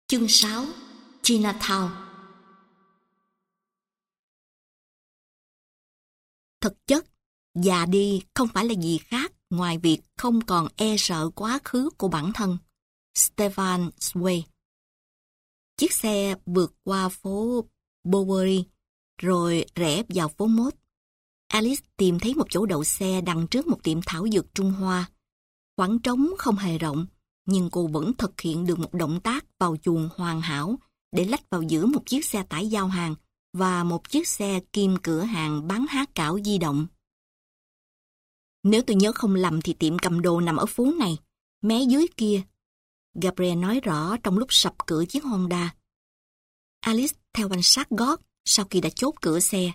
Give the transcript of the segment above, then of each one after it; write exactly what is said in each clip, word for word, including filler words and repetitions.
Chương sáu. Chinatown. Thực chất, già đi không phải là gì khác ngoài việc không còn e sợ quá khứ của bản thân. Stefan Zweig. Chiếc xe vượt qua phố Bowery, rồi rẽ vào phố Mốt. Alice tìm thấy một chỗ đậu xe đằng trước một tiệm thảo dược Trung Hoa. Khoảng trống không hề rộng, nhưng cô vẫn thực hiện được một động tác vào chuồng hoàn hảo để lách vào giữa một chiếc xe tải giao hàng và một chiếc xe kim cửa hàng bán há cảo di động. Nếu tôi nhớ không lầm thì tiệm cầm đồ nằm ở phố này, mé dưới kia. Gabriel nói rõ trong lúc sập cửa chiếc Honda. Alice theo quan sát gót sau khi đã chốt cửa xe.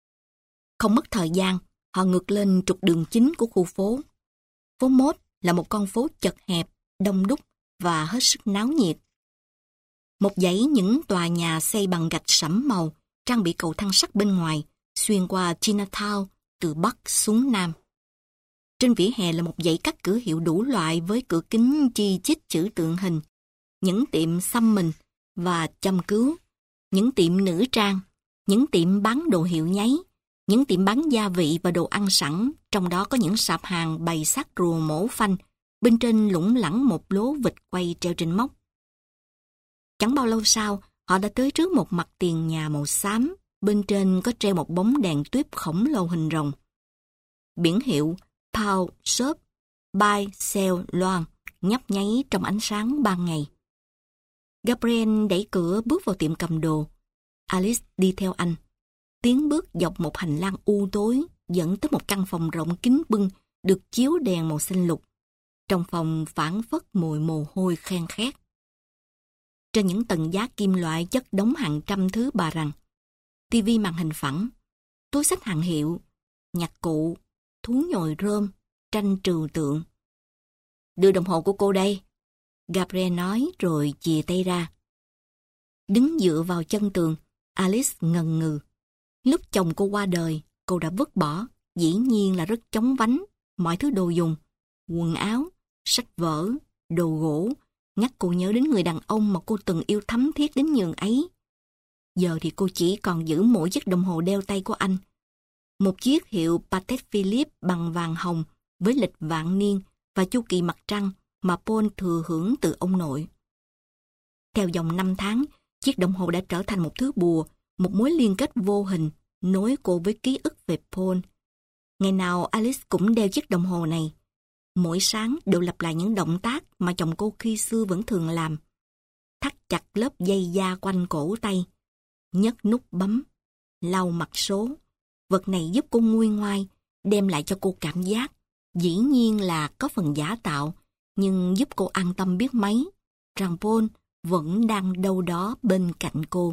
Không mất thời gian, họ ngược lên trục đường chính của khu phố. Phố Mốt là một con phố chật hẹp, đông đúc và hết sức náo nhiệt. Một dãy những tòa nhà xây bằng gạch sẫm màu, trang bị cầu thang sắt bên ngoài, xuyên qua Chinatown từ Bắc xuống Nam. Trên vỉa hè là một dãy các cửa hiệu đủ loại với cửa kính chi chít chữ tượng hình, những tiệm xăm mình và châm cứu, những tiệm nữ trang, những tiệm bán đồ hiệu nháy, những tiệm bán gia vị và đồ ăn sẵn, trong đó có những sạp hàng bày xác rùa mổ phanh, bên trên lủng lẳng một lố vịt quay treo trên móc. Chẳng bao lâu sau, họ đã tới trước một mặt tiền nhà màu xám, bên trên có treo một bóng đèn tuyếp khổng lồ hình rồng. Biển hiệu Paul Shop, Buy, Sell, Loan nhấp nháy trong ánh sáng ban ngày. Gabriel đẩy cửa bước vào tiệm cầm đồ. Alice đi theo anh. Tiến bước dọc một hành lang u tối dẫn tới một căn phòng rộng kính bưng được chiếu đèn màu xanh lục. Trong phòng phảng phất mùi mồ hôi khen khét. Trên những tầng giá kim loại chất đống hàng trăm thứ bà rằng. Tivi màn hình phẳng, túi xách hàng hiệu, nhạc cụ, thú nhồi rơm, tranh trừu tượng. Đưa đồng hồ của cô đây, Gabriel nói rồi chìa tay ra. Đứng dựa vào chân tường, Alice ngần ngừ. Lúc chồng cô qua đời, cô đã vứt bỏ, dĩ nhiên là rất chóng vánh, mọi thứ đồ dùng, quần áo, sách vở, đồ gỗ, nhắc cô nhớ đến người đàn ông mà cô từng yêu thắm thiết đến nhường ấy. Giờ thì cô chỉ còn giữ mỗi chiếc đồng hồ đeo tay của anh. Một chiếc hiệu Patek Philippe bằng vàng hồng với lịch vạn niên và chu kỳ mặt trăng mà Paul thừa hưởng từ ông nội. Theo dòng năm tháng, chiếc đồng hồ đã trở thành một thứ bùa, một mối liên kết vô hình, nối cô với ký ức về Paul. Ngày nào Alice cũng đeo chiếc đồng hồ này. Mỗi sáng đều lặp lại những động tác mà chồng cô khi xưa vẫn thường làm. Thắt chặt lớp dây da quanh cổ tay, nhấc nút bấm, lau mặt số. Vật này giúp cô nguôi ngoai, đem lại cho cô cảm giác, dĩ nhiên là có phần giả tạo, nhưng giúp cô an tâm biết mấy, rằng Paul vẫn đang đâu đó bên cạnh cô.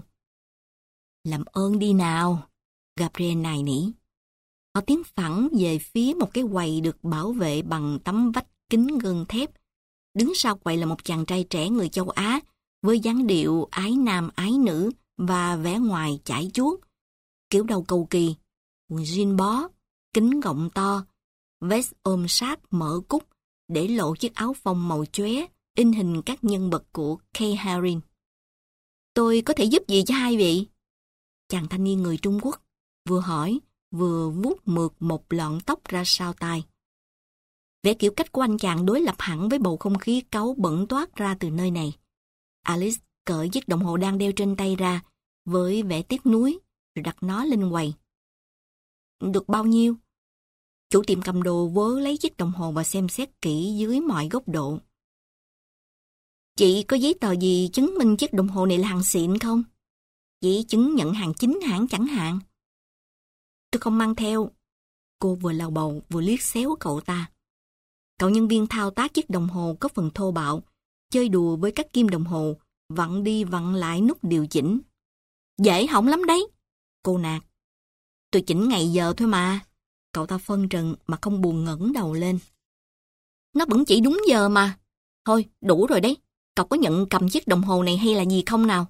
Làm ơn đi nào, Gabriel nài nỉ. Họ tiến phẳng về phía một cái quầy được bảo vệ bằng tấm vách kính gân thép. Đứng sau quầy là một chàng trai trẻ người châu Á, với dáng điệu ái nam ái nữ và vẻ ngoài chải chuốt, kiểu đầu cầu kỳ, quần jean bó, kính gọng to, vest ôm sát mở cúc để lộ chiếc áo phông màu chóe in hình các nhân vật của Kay Haring. Tôi có thể giúp gì cho hai vị? Chàng thanh niên người Trung Quốc vừa hỏi, vừa vuốt mượt một lọn tóc ra sau tai. Vẻ kiểu cách của anh chàng đối lập hẳn với bầu không khí cáu bẩn toát ra từ nơi này. Alice cởi chiếc đồng hồ đang đeo trên tay ra với vẻ tiếc nuối rồi đặt nó lên quầy. Được bao nhiêu? Chủ tiệm cầm đồ vớ lấy chiếc đồng hồ và xem xét kỹ dưới mọi góc độ. Chị có giấy tờ gì chứng minh chiếc đồng hồ này là hàng xịn không? Chỉ chứng nhận hàng chính hãng chẳng hạn. Tôi không mang theo. Cô vừa lầu bầu vừa liếc xéo cậu ta. Cậu nhân viên thao tác chiếc đồng hồ có phần thô bạo, chơi đùa với các kim đồng hồ, vặn đi vặn lại nút điều chỉnh. Dễ hỏng lắm đấy. Cô nạt. Tôi chỉnh ngày giờ thôi mà. Cậu ta phân trần mà không buồn ngẩng đầu lên. Nó vẫn chỉ đúng giờ mà. Thôi, đủ rồi đấy. Cậu có nhận cầm chiếc đồng hồ này hay là gì không nào?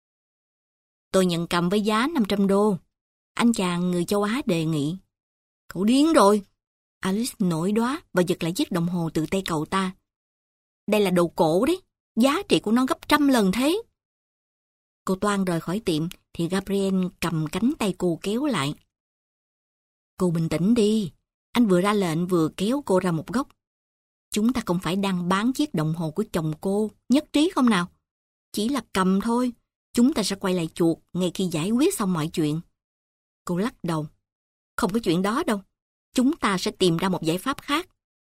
Tôi nhận cầm với giá năm trăm đô. Anh chàng người châu Á đề nghị. Cậu điên rồi. Alice nổi đoá và giật lại chiếc đồng hồ từ tay cậu ta. Đây là đồ cổ đấy. Giá trị của nó gấp trăm lần thế. Cô toan rời khỏi tiệm thì Gabriel cầm cánh tay cô kéo lại. Cô bình tĩnh đi. Anh vừa ra lệnh vừa kéo cô ra một góc. Chúng ta không phải đang bán chiếc đồng hồ của chồng cô, nhất trí không nào? Chỉ là cầm thôi. Chúng ta sẽ quay lại chuột ngay khi giải quyết xong mọi chuyện. Cô lắc đầu. Không có chuyện đó đâu. Chúng ta sẽ tìm ra một giải pháp khác.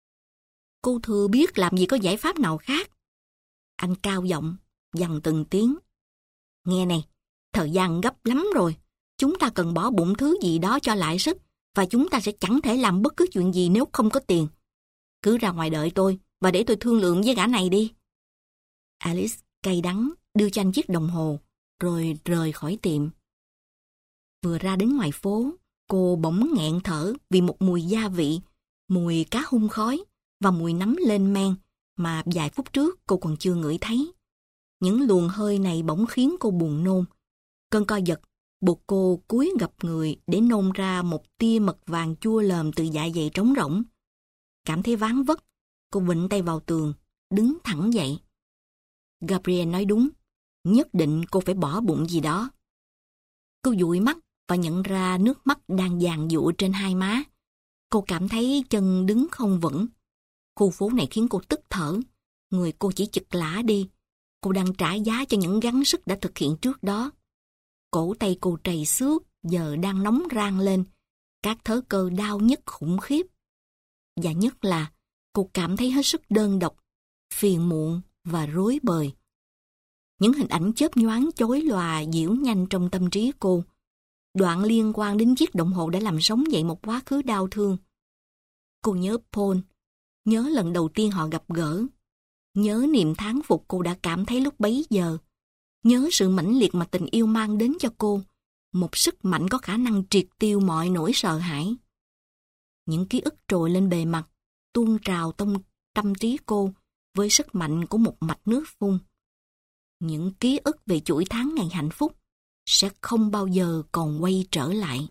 Cô thừa biết làm gì có giải pháp nào khác. Anh cao giọng, dằn từng tiếng. Nghe này, thời gian gấp lắm rồi. Chúng ta cần bỏ bụng thứ gì đó cho lại sức, và chúng ta sẽ chẳng thể làm bất cứ chuyện gì nếu không có tiền. Cứ ra ngoài đợi tôi, và để tôi thương lượng với gã này đi. Alice cay đắng đưa cho anh chiếc đồng hồ, rồi rời khỏi tiệm. Vừa ra đến ngoài phố, cô bỗng nghẹn thở vì một mùi gia vị, mùi cá hun khói và mùi nấm lên men mà vài phút trước cô còn chưa ngửi thấy. Những luồng hơi này bỗng khiến cô buồn nôn. Cơn co giật buộc cô cúi gập người để nôn ra một tia mật vàng chua lờm từ dạ dày trống rỗng. Cảm thấy ván vất, cô vịn tay vào tường, đứng thẳng dậy. Gabriel nói đúng, nhất định cô phải bỏ bụng gì đó. Cô dụi mắt và nhận ra nước mắt đang giàn giụa trên hai má. Cô cảm thấy chân đứng không vững. Khu phố này khiến cô tức thở, người cô chỉ chực lả đi. Cô đang trả giá cho những gắng sức đã thực hiện trước đó. Cổ tay cô trầy xước, giờ đang nóng rang lên. Các thớ cơ đau nhức khủng khiếp. Và nhất là, cô cảm thấy hết sức đơn độc, phiền muộn và rối bời. Những hình ảnh chớp nhoáng chói lòa diễu nhanh trong tâm trí cô. Đoạn liên quan đến chiếc đồng hồ đã làm sống dậy một quá khứ đau thương. Cô nhớ Paul, nhớ lần đầu tiên họ gặp gỡ, nhớ niềm thán phục cô đã cảm thấy lúc bấy giờ, nhớ sự mãnh liệt mà tình yêu mang đến cho cô, một sức mạnh có khả năng triệt tiêu mọi nỗi sợ hãi. Những ký ức trồi lên bề mặt, tuôn trào trong tâm trí cô với sức mạnh của một mạch nước phun. Những ký ức về chuỗi tháng ngày hạnh phúc sẽ không bao giờ còn quay trở lại.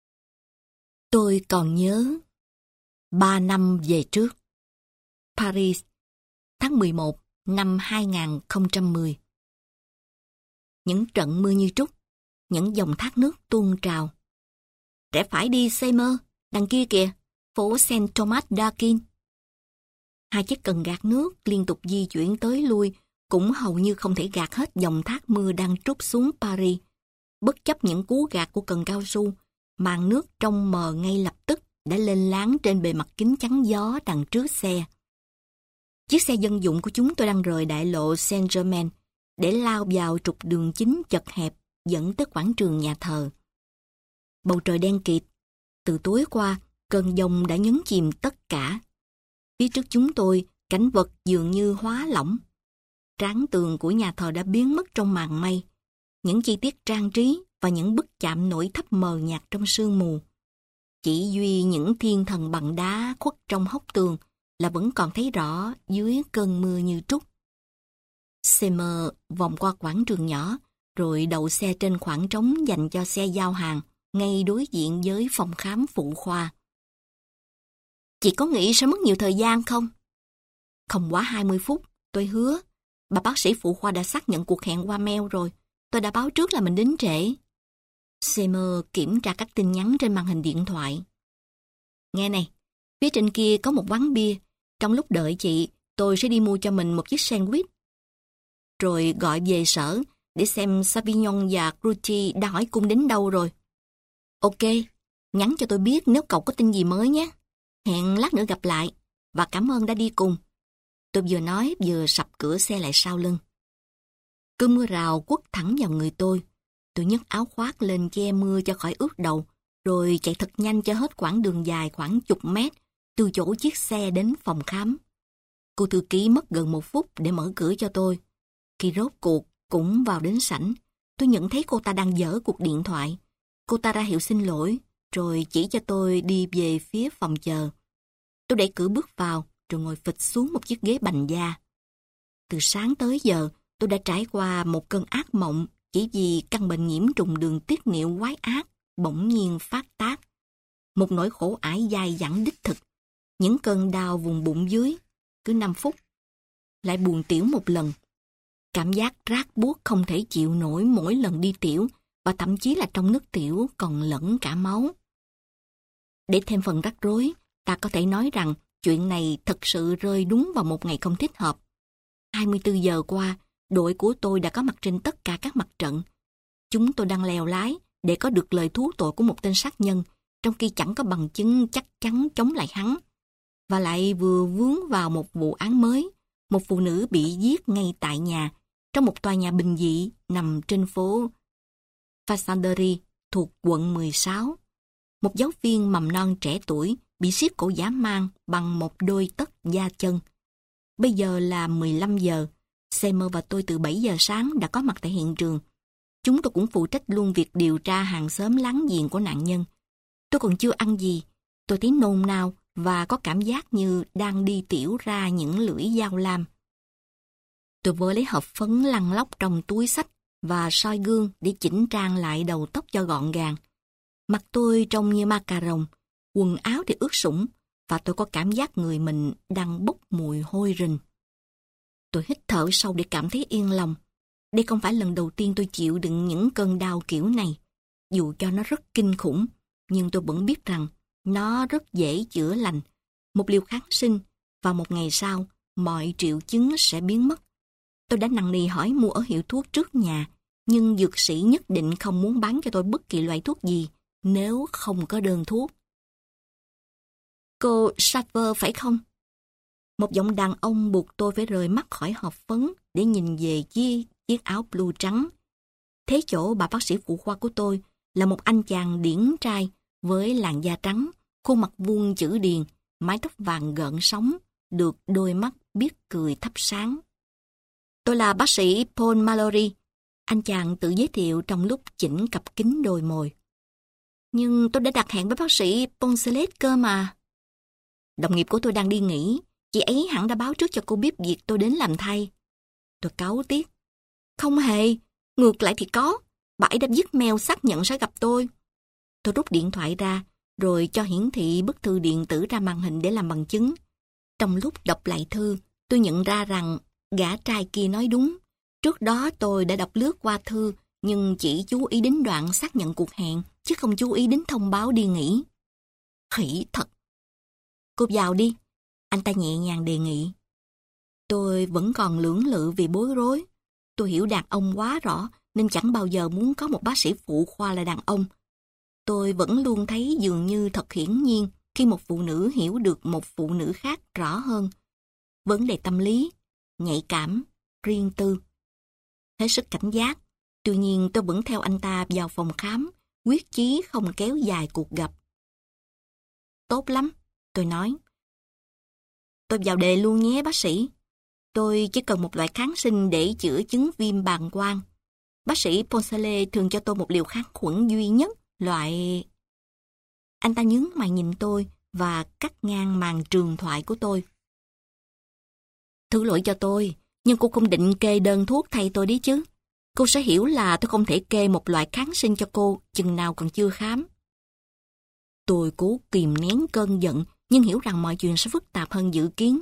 Tôi còn nhớ ba năm về trước. Paris, tháng mười một năm hai nghìn không trăm mười. Những trận mưa như trút, những dòng thác nước tuôn trào. Rẽ phải đi Seymour, đằng kia kìa, phố Saint Thomas d'Aquin. Hai chiếc cần gạt nước liên tục di chuyển tới lui, cũng hầu như không thể gạt hết dòng thác mưa đang trút xuống Paris. Bất chấp những cú gạt của cần cao su, màn nước trong mờ ngay lập tức đã lên láng trên bề mặt kính chắn gió đằng trước xe. Chiếc xe dân dụng của chúng tôi đang rời đại lộ Saint-Germain để lao vào trục đường chính chật hẹp dẫn tới quảng trường nhà thờ. Bầu trời đen kịt. Từ tối qua, cơn giông đã nhấn chìm tất cả. Phía trước chúng tôi, cảnh vật dường như hóa lỏng. Tráng tường của nhà thờ đã biến mất trong màn mây. Những chi tiết trang trí và những bức chạm nổi thấp mờ nhạt trong sương mù. Chỉ duy những thiên thần bằng đá khuất trong hốc tường là vẫn còn thấy rõ dưới cơn mưa như trút. Seymour vòng qua quảng trường nhỏ, rồi đậu xe trên khoảng trống dành cho xe giao hàng, ngay đối diện với phòng khám phụ khoa. Chị có nghĩ sẽ mất nhiều thời gian không? Không quá hai mươi phút, tôi hứa. Bà bác sĩ phụ khoa đã xác nhận cuộc hẹn qua mail rồi. Tôi đã báo trước là mình đến trễ. Seymour kiểm tra các tin nhắn trên màn hình điện thoại. Nghe này, phía trên kia có một quán bia. Trong lúc đợi chị, tôi sẽ đi mua cho mình một chiếc sandwich. Rồi gọi về sở để xem Savignon và Crucci đã hỏi cung đến đâu rồi. Ok, nhắn cho tôi biết nếu cậu có tin gì mới nhé. Hẹn lát nữa gặp lại, và cảm ơn đã đi cùng. Tôi vừa nói vừa sập cửa xe lại sau lưng. Cơn mưa rào quất thẳng vào người tôi. Tôi nhấc áo khoác lên che mưa cho khỏi ướt đầu, rồi chạy thật nhanh cho hết quãng đường dài khoảng chục mét, từ chỗ chiếc xe đến phòng khám. Cô thư ký mất gần một phút để mở cửa cho tôi. Khi rốt cuộc cũng vào đến sảnh, tôi nhận thấy cô ta đang dở cuộc điện thoại. Cô ta ra hiệu xin lỗi, rồi chỉ cho tôi đi về phía phòng chờ. Tôi đẩy cửa bước vào, rồi ngồi phịch xuống một chiếc ghế bành da. Từ sáng tới giờ, tôi đã trải qua một cơn ác mộng chỉ vì căn bệnh nhiễm trùng đường tiết niệu quái ác bỗng nhiên phát tác. Một nỗi khổ ải dai dẳng đích thực. Những cơn đau vùng bụng dưới, cứ năm phút, lại buồn tiểu một lần. Cảm giác rát buốt không thể chịu nổi mỗi lần đi tiểu, và thậm chí là trong nước tiểu còn lẫn cả máu. Để thêm phần rắc rối, ta có thể nói rằng chuyện này thật sự rơi đúng vào một ngày không thích hợp. hai mươi tư giờ qua, đội của tôi đã có mặt trên tất cả các mặt trận. Chúng tôi đang lèo lái để có được lời thú tội của một tên sát nhân, trong khi chẳng có bằng chứng chắc chắn chống lại hắn. Và lại vừa vướng vào một vụ án mới, một phụ nữ bị giết ngay tại nhà, trong một tòa nhà bình dị nằm trên phố Fasandery thuộc quận mười sáu. Một giáo viên mầm non trẻ tuổi bị siết cổ dã man bằng một đôi tất da chân. Bây giờ là mười lăm giờ. Seymour và tôi từ bảy giờ sáng đã có mặt tại hiện trường. Chúng tôi cũng phụ trách luôn việc điều tra hàng xóm láng giềng của nạn nhân. Tôi còn chưa ăn gì. Tôi thấy nôn nao và có cảm giác như đang đi tiểu ra những lưỡi dao lam. Tôi vừa lấy hộp phấn lăn lóc trong túi xách và soi gương để chỉnh trang lại đầu tóc cho gọn gàng. Mặt tôi trông như ma cà rồng, quần áo thì ướt sũng và tôi có cảm giác người mình đang bốc mùi hôi rình. Tôi hít thở sâu để cảm thấy yên lòng. Đây không phải lần đầu tiên tôi chịu đựng những cơn đau kiểu này. Dù cho nó rất kinh khủng, nhưng tôi vẫn biết rằng nó rất dễ chữa lành. Một liều kháng sinh và một ngày sau, mọi triệu chứng sẽ biến mất. Tôi đã năn nỉ hỏi mua ở hiệu thuốc trước nhà, nhưng dược sĩ nhất định không muốn bán cho tôi bất kỳ loại thuốc gì nếu không có đơn thuốc. Cô Saver phải không? Một giọng đàn ông buộc tôi phải rời mắt khỏi hộp phấn để nhìn về chiếc, chiếc áo blue trắng. Thế chỗ bà bác sĩ phụ khoa của tôi là một anh chàng điển trai với làn da trắng, khuôn mặt vuông chữ điền, mái tóc vàng gợn sóng, được đôi mắt biết cười thắp sáng. Tôi là bác sĩ Paul Mallory, anh chàng tự giới thiệu trong lúc chỉnh cặp kính đôi mồi. Nhưng tôi đã đặt hẹn với bác sĩ Poncelet cơ mà. Đồng nghiệp của tôi đang đi nghỉ, chị ấy hẳn đã báo trước cho cô biết việc tôi đến làm thay. Tôi cáu tiếc. Không hề, ngược lại thì có, bà ấy đã viết mail xác nhận sẽ gặp tôi. Tôi rút điện thoại ra, rồi cho hiển thị bức thư điện tử ra màn hình để làm bằng chứng. Trong lúc đọc lại thư, tôi nhận ra rằng gã trai kia nói đúng. Trước đó tôi đã đọc lướt qua thư, nhưng chỉ chú ý đến đoạn xác nhận cuộc hẹn, chứ không chú ý đến thông báo đi nghỉ. Khỉ thật. Cô vào đi, anh ta nhẹ nhàng đề nghị. Tôi vẫn còn lưỡng lự vì bối rối. Tôi hiểu đàn ông quá rõ, nên chẳng bao giờ muốn có một bác sĩ phụ khoa là đàn ông. Tôi vẫn luôn thấy dường như thật hiển nhiên khi một phụ nữ hiểu được một phụ nữ khác rõ hơn. Vấn đề tâm lý, nhạy cảm, riêng tư. Hết sức cảnh giác, tuy nhiên tôi vẫn theo anh ta vào phòng khám, quyết chí không kéo dài cuộc gặp. Tốt lắm, tôi nói. Tôi vào đề luôn nhé bác sĩ. Tôi chỉ cần một loại kháng sinh để chữa chứng viêm bàng quang. Bác sĩ Poncelet thường cho tôi một liều kháng khuẩn duy nhất, loại... Anh ta nhướng mày nhìn tôi và cắt ngang màn trường thoại của tôi. Thứ lỗi cho tôi, nhưng cô không định kê đơn thuốc thay tôi đấy chứ. Cô sẽ hiểu là tôi không thể kê một loại kháng sinh cho cô chừng nào còn chưa khám. Tôi cố kìm nén cơn giận, nhưng hiểu rằng mọi chuyện sẽ phức tạp hơn dự kiến.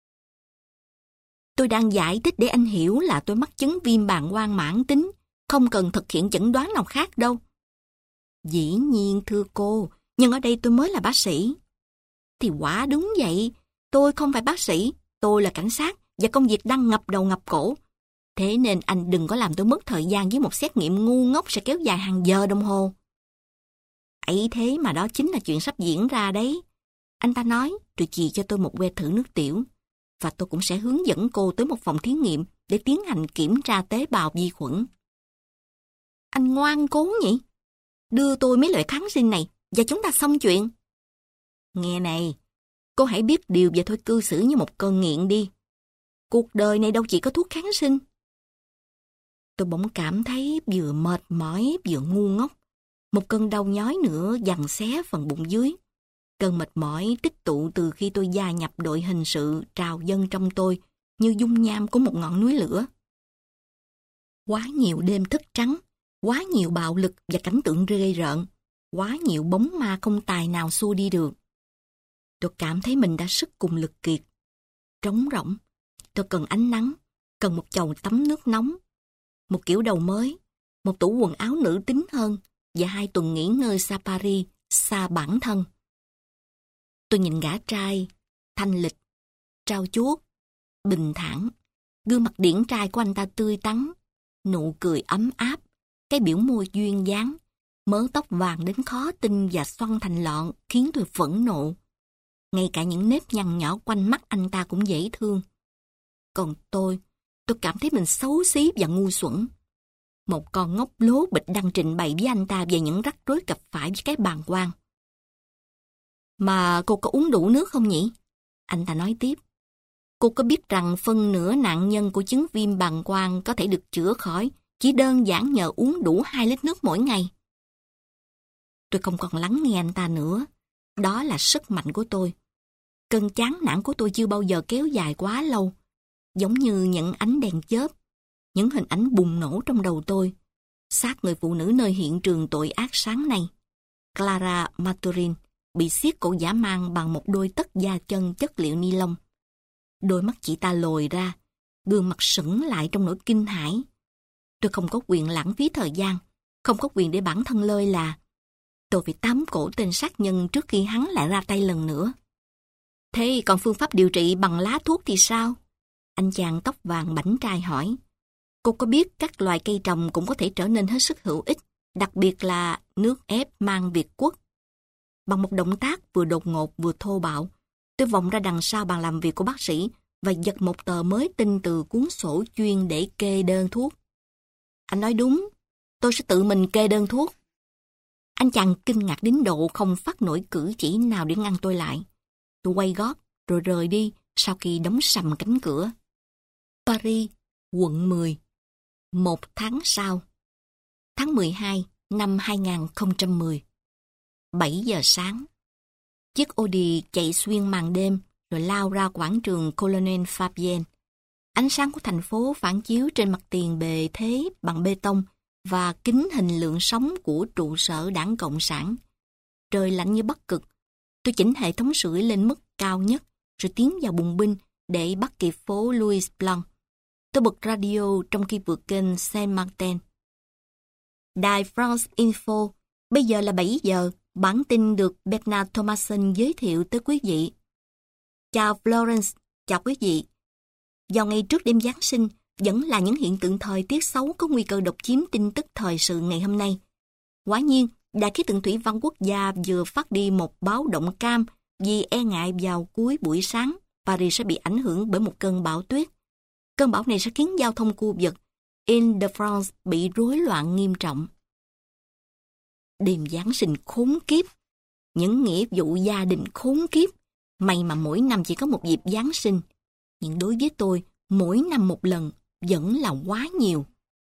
Tôi đang giải thích để anh hiểu là tôi mắc chứng viêm bàng quang mãn tính, không cần thực hiện chẩn đoán nào khác đâu. Dĩ nhiên thưa cô, nhưng ở đây tôi mới là bác sĩ. Thì quả đúng vậy, tôi không phải bác sĩ, tôi là cảnh sát và công việc đang ngập đầu ngập cổ. Thế nên anh đừng có làm tôi mất thời gian với một xét nghiệm ngu ngốc sẽ kéo dài hàng giờ đồng hồ. Ấy thế mà đó chính là chuyện sắp diễn ra đấy. Anh ta nói rồi chì cho tôi một que thử nước tiểu. Và tôi cũng sẽ hướng dẫn cô tới một phòng thí nghiệm để tiến hành kiểm tra tế bào vi khuẩn. Anh ngoan cố nhỉ? Đưa tôi mấy loại kháng sinh này và chúng ta xong chuyện. Nghe này, cô hãy biết điều và thôi cư xử như một cơn nghiện đi. Cuộc đời này đâu chỉ có thuốc kháng sinh. Tôi bỗng cảm thấy vừa mệt mỏi vừa ngu ngốc. Một cơn đau nhói nữa giằng xé phần bụng dưới. Cơn mệt mỏi tích tụ từ khi tôi gia nhập đội hình sự trào dâng trong tôi như dung nham của một ngọn núi lửa. Quá nhiều đêm thức trắng, quá nhiều bạo lực và cảnh tượng ghê rợn, quá nhiều bóng ma không tài nào xua đi được. Tôi cảm thấy mình đã sức cùng lực kiệt. Trống rỗng, tôi cần ánh nắng, cần một chậu tắm nước nóng, một kiểu đầu mới, một tủ quần áo nữ tính hơn và hai tuần nghỉ ngơi xa Paris, xa bản thân. Tôi nhìn gã trai, thanh lịch, trau chuốt, bình thản. Gương mặt điển trai của anh ta tươi tắn, nụ cười ấm áp, cái biểu môi duyên dáng, mớ tóc vàng đến khó tin và xoăn thành lọn khiến tôi phẫn nộ. Ngay cả những nếp nhăn nhỏ quanh mắt anh ta cũng dễ thương. Còn tôi, tôi cảm thấy mình xấu xí và ngu xuẩn. Một con ngốc lố bịch đang trình bày với anh ta về những rắc rối gặp phải với cái bàng quang. Mà cô có uống đủ nước không nhỉ? Anh ta nói tiếp. Cô có biết rằng phân nửa nạn nhân của chứng viêm bàng quang có thể được chữa khỏi chỉ đơn giản nhờ uống đủ hai lít nước mỗi ngày? Tôi không còn lắng nghe anh ta nữa. Đó là sức mạnh của tôi. Cơn chán nản của tôi chưa bao giờ kéo dài quá lâu. Giống như những ánh đèn chớp, những hình ảnh bùng nổ trong đầu tôi. Xác người phụ nữ nơi hiện trường tội ác sáng nay, Clara Maturin, bị siết cổ dã man bằng một đôi tất da chân chất liệu ni lông. Đôi mắt chị ta lồi ra, gương mặt sững lại trong nỗi kinh hãi. Tôi không có quyền lãng phí thời gian, không có quyền để bản thân lơi là. Tôi phải tóm cổ tên sát nhân trước khi hắn lại ra tay lần nữa. Thế còn phương pháp điều trị bằng lá thuốc thì sao? Anh chàng tóc vàng bảnh trai hỏi. Cô có biết các loài cây trồng cũng có thể trở nên hết sức hữu ích, đặc biệt là nước ép mang Việt Quất. Bằng một động tác vừa đột ngột vừa thô bạo, tôi vòng ra đằng sau bàn làm việc của bác sĩ và giật một tờ mới tinh từ cuốn sổ chuyên để kê đơn thuốc. Anh nói đúng, tôi sẽ tự mình kê đơn thuốc. Anh chàng kinh ngạc đến độ không phát nổi cử chỉ nào để ngăn tôi lại. Tôi quay gót rồi rời đi sau khi đóng sầm cánh cửa. Paris, quận mười. Một tháng sau. Tháng mười hai năm hai nghìn không trăm mười. bảy giờ sáng. Chiếc Audi chạy xuyên màn đêm rồi lao ra quảng trường Colonel Fabien. Ánh sáng của thành phố phản chiếu trên mặt tiền bề thế bằng bê tông và kính hình lượng sóng của trụ sở Đảng Cộng sản. Trời lạnh như Bắc Cực. Tôi chỉnh hệ thống sưởi lên mức cao nhất rồi tiến vào bùng binh để bắt kịp phố Louis Blanc. Tôi bật radio trong khi vượt kênh Saint-Martin. Đài France Info, bây giờ là bảy giờ, bản tin được Bernard Thomason giới thiệu tới quý vị. Chào Florence, chào quý vị. Vào ngày trước đêm Giáng sinh, vẫn là những hiện tượng thời tiết xấu có nguy cơ độc chiếm tin tức thời sự ngày hôm nay. Quả nhiên, Đài khí tượng thủy văn quốc gia vừa phát đi một báo động cam vì e ngại vào cuối buổi sáng, Paris sẽ bị ảnh hưởng bởi một cơn bão tuyết. Cơn bão này sẽ khiến giao thông khu vực Île-de-France bị rối loạn nghiêm trọng. Đêm Giáng sinh khốn kiếp, những nghĩa vụ gia đình khốn kiếp. May mà mỗi năm chỉ có một dịp Giáng sinh, nhưng đối với tôi, mỗi năm một lần vẫn là quá nhiều.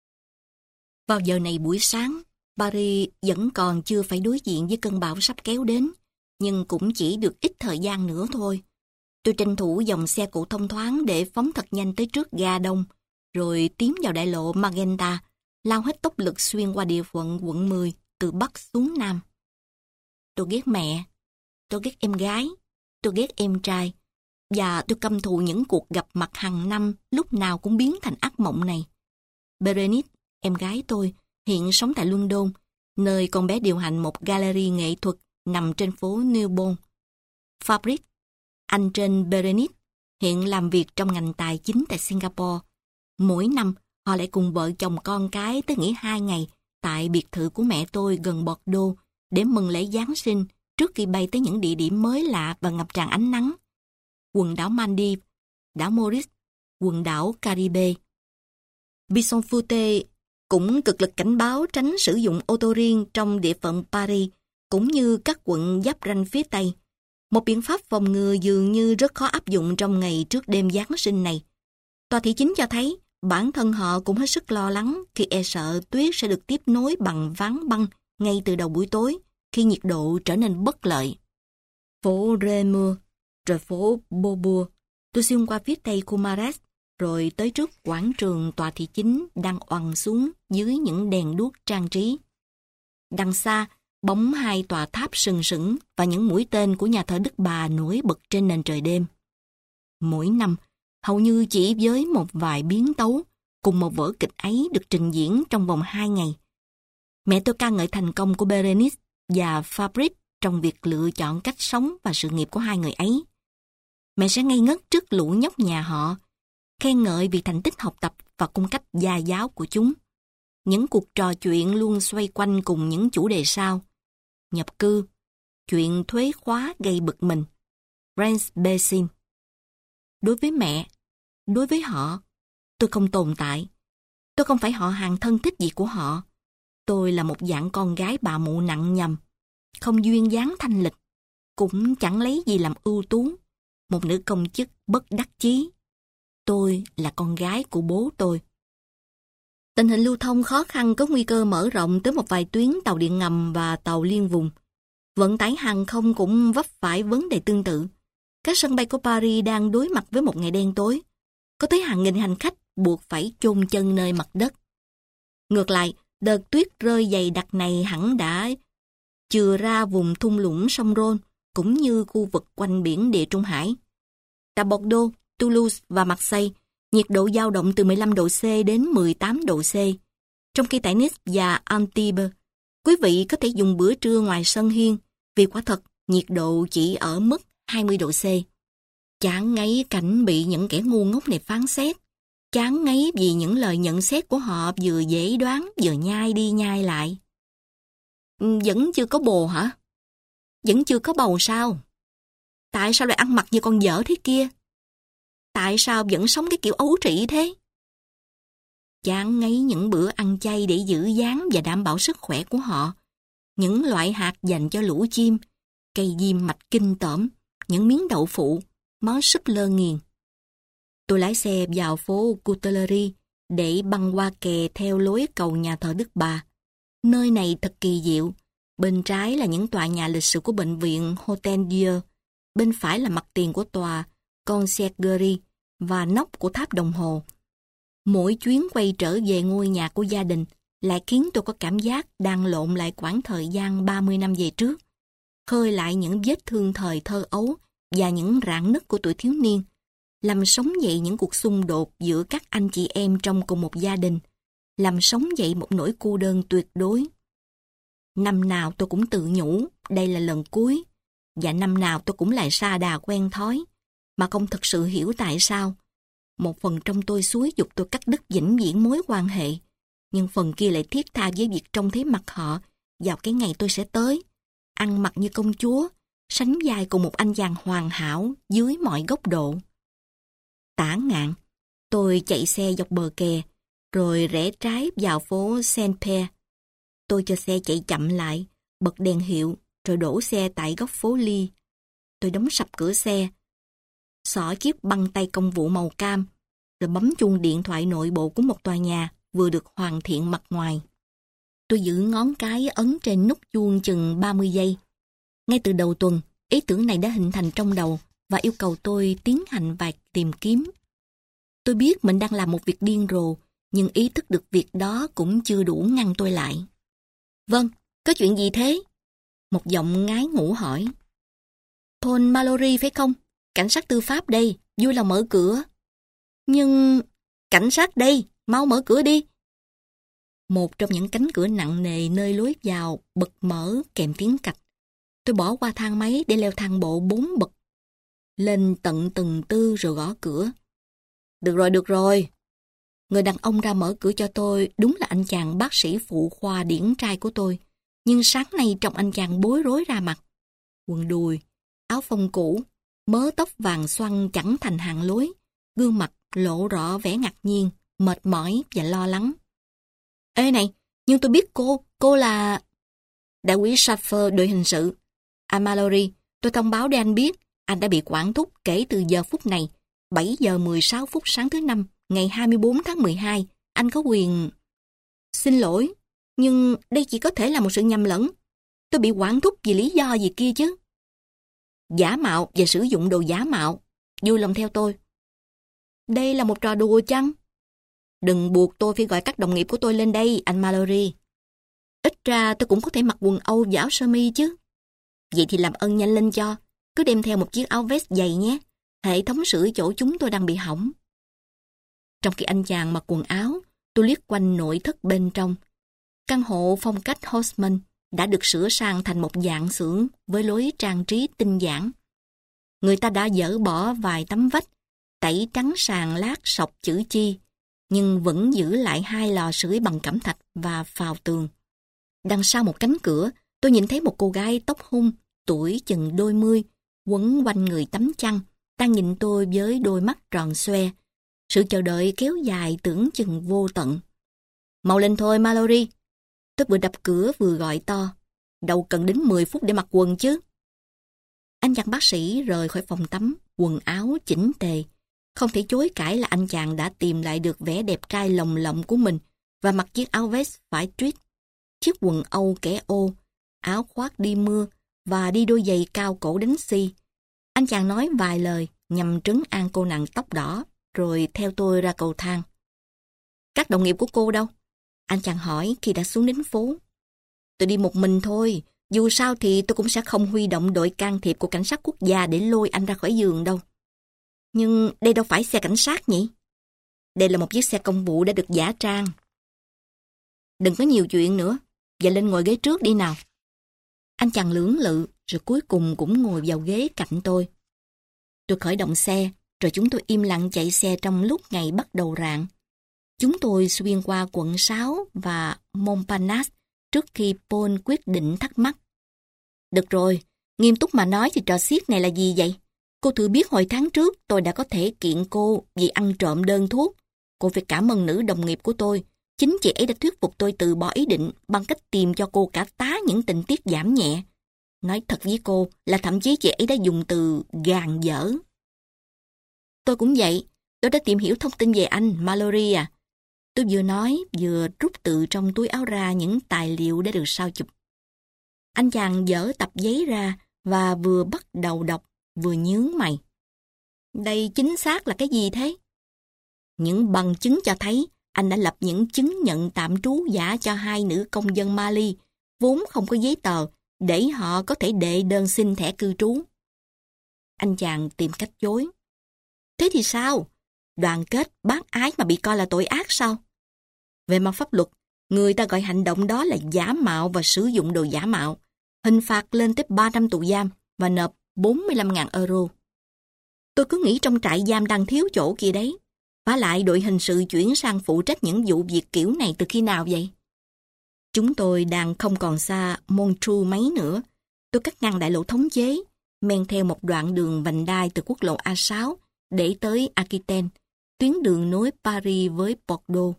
Vào giờ này buổi sáng, Paris vẫn còn chưa phải đối diện với cơn bão sắp kéo đến, nhưng cũng chỉ được ít thời gian nữa thôi. Tôi tranh thủ dòng xe cộ thông thoáng để phóng thật nhanh tới trước ga đông, rồi tiến vào đại lộ Magenta, lao hết tốc lực xuyên qua địa phận quận mười, từ Bắc xuống Nam. Tôi ghét mẹ, tôi ghét em gái, tôi ghét em trai, và tôi căm thù những cuộc gặp mặt hàng năm lúc nào cũng biến thành ác mộng này. Berenice, em gái tôi, hiện sống tại London, nơi con bé điều hành một gallery nghệ thuật nằm trên phố Newbold. Fabrice, anh trên Berenice, hiện làm việc trong ngành tài chính tại Singapore. Mỗi năm, họ lại cùng vợ chồng con cái tới nghỉ hai ngày tại biệt thự của mẹ tôi gần Bordeaux để mừng lễ Giáng sinh trước khi bay tới những địa điểm mới lạ và ngập tràn ánh nắng. Quần đảo Maldives, đảo Maurice, quần đảo Caribe. Bisson-Fute cũng cực lực cảnh báo tránh sử dụng ô tô riêng trong địa phận Paris, cũng như các quận giáp ranh phía Tây. Một biện pháp phòng ngừa dường như rất khó áp dụng trong ngày trước đêm Giáng sinh này. Tòa thị chính cho thấy bản thân họ cũng hết sức lo lắng khi e sợ tuyết sẽ được tiếp nối bằng ván băng ngay từ đầu buổi tối khi nhiệt độ trở nên bất lợi. Phố Remur, rồi phố Beaubourg, tôi xuyên qua phía tây khu Marais, rồi tới trước quảng trường tòa thị chính đang oằn xuống dưới những đèn đuốc trang trí. Đằng xa, bóng hai tòa tháp sừng sững và những mũi tên của nhà thờ Đức Bà nổi bật trên nền trời đêm. Mỗi năm, hầu như chỉ với một vài biến tấu, cùng một vở kịch ấy được trình diễn trong vòng hai ngày. Mẹ tôi ca ngợi thành công của Berenice và Fabrice trong việc lựa chọn cách sống và sự nghiệp của hai người ấy. Mẹ sẽ ngây ngất trước lũ nhóc nhà họ, khen ngợi vì thành tích học tập và cung cách gia giáo của chúng. Những cuộc trò chuyện luôn xoay quanh cùng những chủ đề sau: nhập cư, chuyện thuế khóa gây bực mình, rent basin. Đối với mẹ, đối với họ, tôi không tồn tại. Tôi không phải họ hàng thân thích gì của họ. Tôi là một dạng con gái bà mụ nặng nhầm, không duyên dáng thanh lịch, cũng chẳng lấy gì làm ưu tú, một nữ công chức bất đắc chí. Tôi là con gái của bố tôi. Tình hình lưu thông khó khăn có nguy cơ mở rộng tới một vài tuyến tàu điện ngầm và tàu liên vùng. Vận tải hàng không cũng vấp phải vấn đề tương tự. Các sân bay của Paris đang đối mặt với một ngày đen tối. Có tới hàng nghìn hành khách buộc phải chôn chân nơi mặt đất. Ngược lại, đợt tuyết rơi dày đặc này hẳn đã chừa ra vùng thung lũng sông Rhône, cũng như khu vực quanh biển Địa Trung Hải. Tại Bordeaux, Toulouse và Marseille, nhiệt độ dao động từ mười lăm độ C đến mười tám độ C. Trong khi tại Nice và Antibes, quý vị có thể dùng bữa trưa ngoài sân hiên, vì quả thật nhiệt độ chỉ ở mức hai mươi độ C. Chán ngấy cảnh bị những kẻ ngu ngốc này phán xét. Chán ngấy vì những lời nhận xét của họ vừa dễ đoán vừa nhai đi nhai lại. Vẫn chưa có bồ hả? Vẫn chưa có bầu sao? Tại sao lại ăn mặc như con dở thế kia? Tại sao vẫn sống cái kiểu ấu trĩ thế? Chán ngấy những bữa ăn chay để giữ dáng và đảm bảo sức khỏe của họ. Những loại hạt dành cho lũ chim, cây diêm mạch kinh tởm, những miếng đậu phụ, món súp lơ nghiền. Tôi lái xe vào phố Coutelerie để băng qua kè theo lối cầu nhà thờ Đức Bà. Nơi này thật kỳ diệu. Bên trái là những tòa nhà lịch sử của bệnh viện Hotel Dieu. Bên phải là mặt tiền của tòa Conciergerie và nóc của tháp đồng hồ. Mỗi chuyến quay trở về ngôi nhà của gia đình lại khiến tôi có cảm giác đang lộn lại quãng thời gian ba mươi năm về trước, khơi lại những vết thương thời thơ ấu và những rạn nứt của tuổi thiếu niên, làm sống dậy những cuộc xung đột giữa các anh chị em trong cùng một gia đình, làm sống dậy một nỗi cô đơn tuyệt đối. Năm nào tôi cũng tự nhủ đây là lần cuối, và năm nào tôi cũng lại sa đà quen thói, mà không thực sự hiểu tại sao. Một phần trong tôi xúi giục tôi cắt đứt vĩnh viễn mối quan hệ, nhưng phần kia lại thiết tha với việc trông thấy mặt họ vào cái ngày tôi sẽ tới, ăn mặc như công chúa, sánh vai cùng một anh chàng hoàn hảo dưới mọi góc độ. Tả ngạn, tôi chạy xe dọc bờ kè, rồi rẽ trái vào phố Saint-Pierre. Tôi cho xe chạy chậm lại, bật đèn hiệu, rồi đổ xe tại góc phố Ly. Tôi đóng sập cửa xe, xỏ chiếc băng tay công vụ màu cam, rồi bấm chuông điện thoại nội bộ của một tòa nhà vừa được hoàn thiện mặt ngoài. Tôi giữ ngón cái ấn trên nút chuông chừng ba mươi giây. Ngay từ đầu tuần, ý tưởng này đã hình thành trong đầu và yêu cầu tôi tiến hành vài tìm kiếm. Tôi biết mình đang làm một việc điên rồ, nhưng ý thức được việc đó cũng chưa đủ ngăn tôi lại. Vâng, có chuyện gì thế? Một giọng ngái ngủ hỏi. Paul Mallory phải không? Cảnh sát tư pháp đây, vui lòng mở cửa. Nhưng... cảnh sát đây, mau mở cửa đi. Một trong những cánh cửa nặng nề nơi lối vào bật mở kèm tiếng cạch. Tôi bỏ qua thang máy để leo thang bộ bốn bậc lên tận tầng tư rồi gõ cửa. Được rồi, được rồi. Người đàn ông ra mở cửa cho tôi đúng là anh chàng bác sĩ phụ khoa điển trai của tôi. Nhưng sáng nay trông anh chàng bối rối ra mặt. Quần đùi, áo phông cũ, mớ tóc vàng xoăn chẳng thành hàng lối, gương mặt lộ rõ vẻ ngạc nhiên, mệt mỏi và lo lắng. Ê này, nhưng tôi biết cô, cô là... Đại úy Schaffer, đội hình sự. Anh Mallory, tôi thông báo để anh biết, anh đã bị quản thúc kể từ giờ phút này, bảy giờ mười sáu phút sáng thứ năm, ngày hai mươi bốn tháng mười hai. Anh có quyền... Xin lỗi, nhưng đây chỉ có thể là một sự nhầm lẫn. Tôi bị quản thúc vì lý do gì kia chứ. Giả mạo và sử dụng đồ giả mạo. Vui lòng theo tôi. Đây là một trò đùa chăng? Đừng buộc tôi phải gọi các đồng nghiệp của tôi lên đây, anh Mallory. Ít ra tôi cũng có thể mặc quần âu và áo sơ mi chứ. Vậy thì làm ơn nhanh lên cho. Cứ đem theo một chiếc áo vest dày nhé. Hệ thống sưởi chỗ chúng tôi đang bị hỏng. Trong khi anh chàng mặc quần áo, tôi liếc quanh nội thất bên trong. Căn hộ phong cách Haussmann đã được sửa sang thành một dạng xưởng với lối trang trí tinh giản. Người ta đã dỡ bỏ vài tấm vách, tẩy trắng sàn lát sọc chữ chi, nhưng vẫn giữ lại hai lò sưởi bằng cẩm thạch và phào tường. Đằng sau một cánh cửa, tôi nhìn thấy một cô gái tóc hung, tuổi chừng đôi mươi, quấn quanh người tấm chăn, đang nhìn tôi với đôi mắt tròn xoe. Sự chờ đợi kéo dài tưởng chừng vô tận. Mau lên thôi, Mallory. Tôi vừa đập cửa vừa gọi to. Đâu cần đến mười phút để mặc quần chứ. Anh chàng bác sĩ rời khỏi phòng tắm, quần áo chỉnh tề. Không thể chối cãi là anh chàng đã tìm lại được vẻ đẹp trai lồng lộng của mình và mặc chiếc áo vest vải tweed, chiếc quần âu kẻ ô, áo khoác đi mưa và đi đôi giày cao cổ đánh xi. Anh chàng nói vài lời nhằm trấn an cô nàng tóc đỏ, rồi theo tôi ra cầu thang. Các đồng nghiệp của cô đâu? Anh chàng hỏi khi đã xuống đến phố. Tôi đi một mình thôi, dù sao thì tôi cũng sẽ không huy động đội can thiệp của cảnh sát quốc gia để lôi anh ra khỏi giường đâu. Nhưng đây đâu phải xe cảnh sát nhỉ? Đây là một chiếc xe công vụ đã được giả trang. Đừng có nhiều chuyện nữa, và lên ngồi ghế trước đi nào. Anh chàng lưỡng lự, rồi cuối cùng cũng ngồi vào ghế cạnh tôi. Tôi khởi động xe, rồi chúng tôi im lặng chạy xe trong lúc ngày bắt đầu rạng. Chúng tôi xuyên qua quận sáu và Montparnasse trước khi Paul quyết định thắc mắc. Được rồi, nghiêm túc mà nói thì trò xiết này là gì vậy? Cô thử biết hồi tháng trước tôi đã có thể kiện cô vì ăn trộm đơn thuốc. Cô phải cảm ơn nữ đồng nghiệp của tôi. Chính chị ấy đã thuyết phục tôi từ bỏ ý định bằng cách tìm cho cô cả tá những tình tiết giảm nhẹ. Nói thật với cô là thậm chí chị ấy đã dùng từ gàn dở. Tôi cũng vậy, tôi đã tìm hiểu thông tin về anh, Mallory à. Tôi vừa nói, vừa rút từ trong túi áo ra những tài liệu đã được sao chụp. Anh chàng dở tập giấy ra và vừa bắt đầu đọc, vừa nhướng mày. Đây chính xác là cái gì thế? Những bằng chứng cho thấy anh đã lập những chứng nhận tạm trú giả cho hai nữ công dân Mali, vốn không có giấy tờ, để họ có thể đệ đơn xin thẻ cư trú. Anh chàng tìm cách chối. Thế thì sao? Đoàn kết, bác ái mà bị coi là tội ác sao? Về mặt pháp luật, người ta gọi hành động đó là giả mạo và sử dụng đồ giả mạo. Hình phạt lên tới ba năm tù giam và nộp bốn mươi lăm nghìn euro. Tôi cứ nghĩ trong trại giam đang thiếu chỗ kia đấy. Vả lại đội hình sự chuyển sang phụ trách những vụ việc kiểu này từ khi nào vậy? Chúng tôi đang không còn xa Montreux mấy nữa. Tôi cắt ngang đại lộ thống chế, men theo một đoạn đường vành đai từ quốc lộ A sáu để tới Aquitaine, tuyến đường nối Paris với Bordeaux.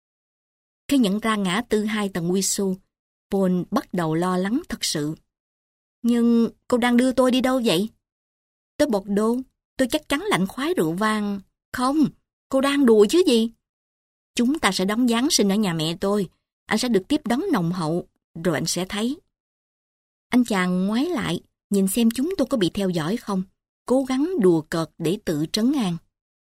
Khi nhận ra ngã tư hai tầng Wissous, Paul bắt đầu lo lắng thật sự. Nhưng cô đang đưa tôi đi đâu vậy? Tới Bordeaux, tôi chắc chắn lạnh khoái rượu vang. Không, cô đang đùa chứ gì? Chúng ta sẽ đón Giáng sinh ở nhà mẹ tôi. Anh sẽ được tiếp đón nồng hậu, rồi anh sẽ thấy. Anh chàng ngoái lại, nhìn xem chúng tôi có bị theo dõi không, cố gắng đùa cợt để tự trấn an.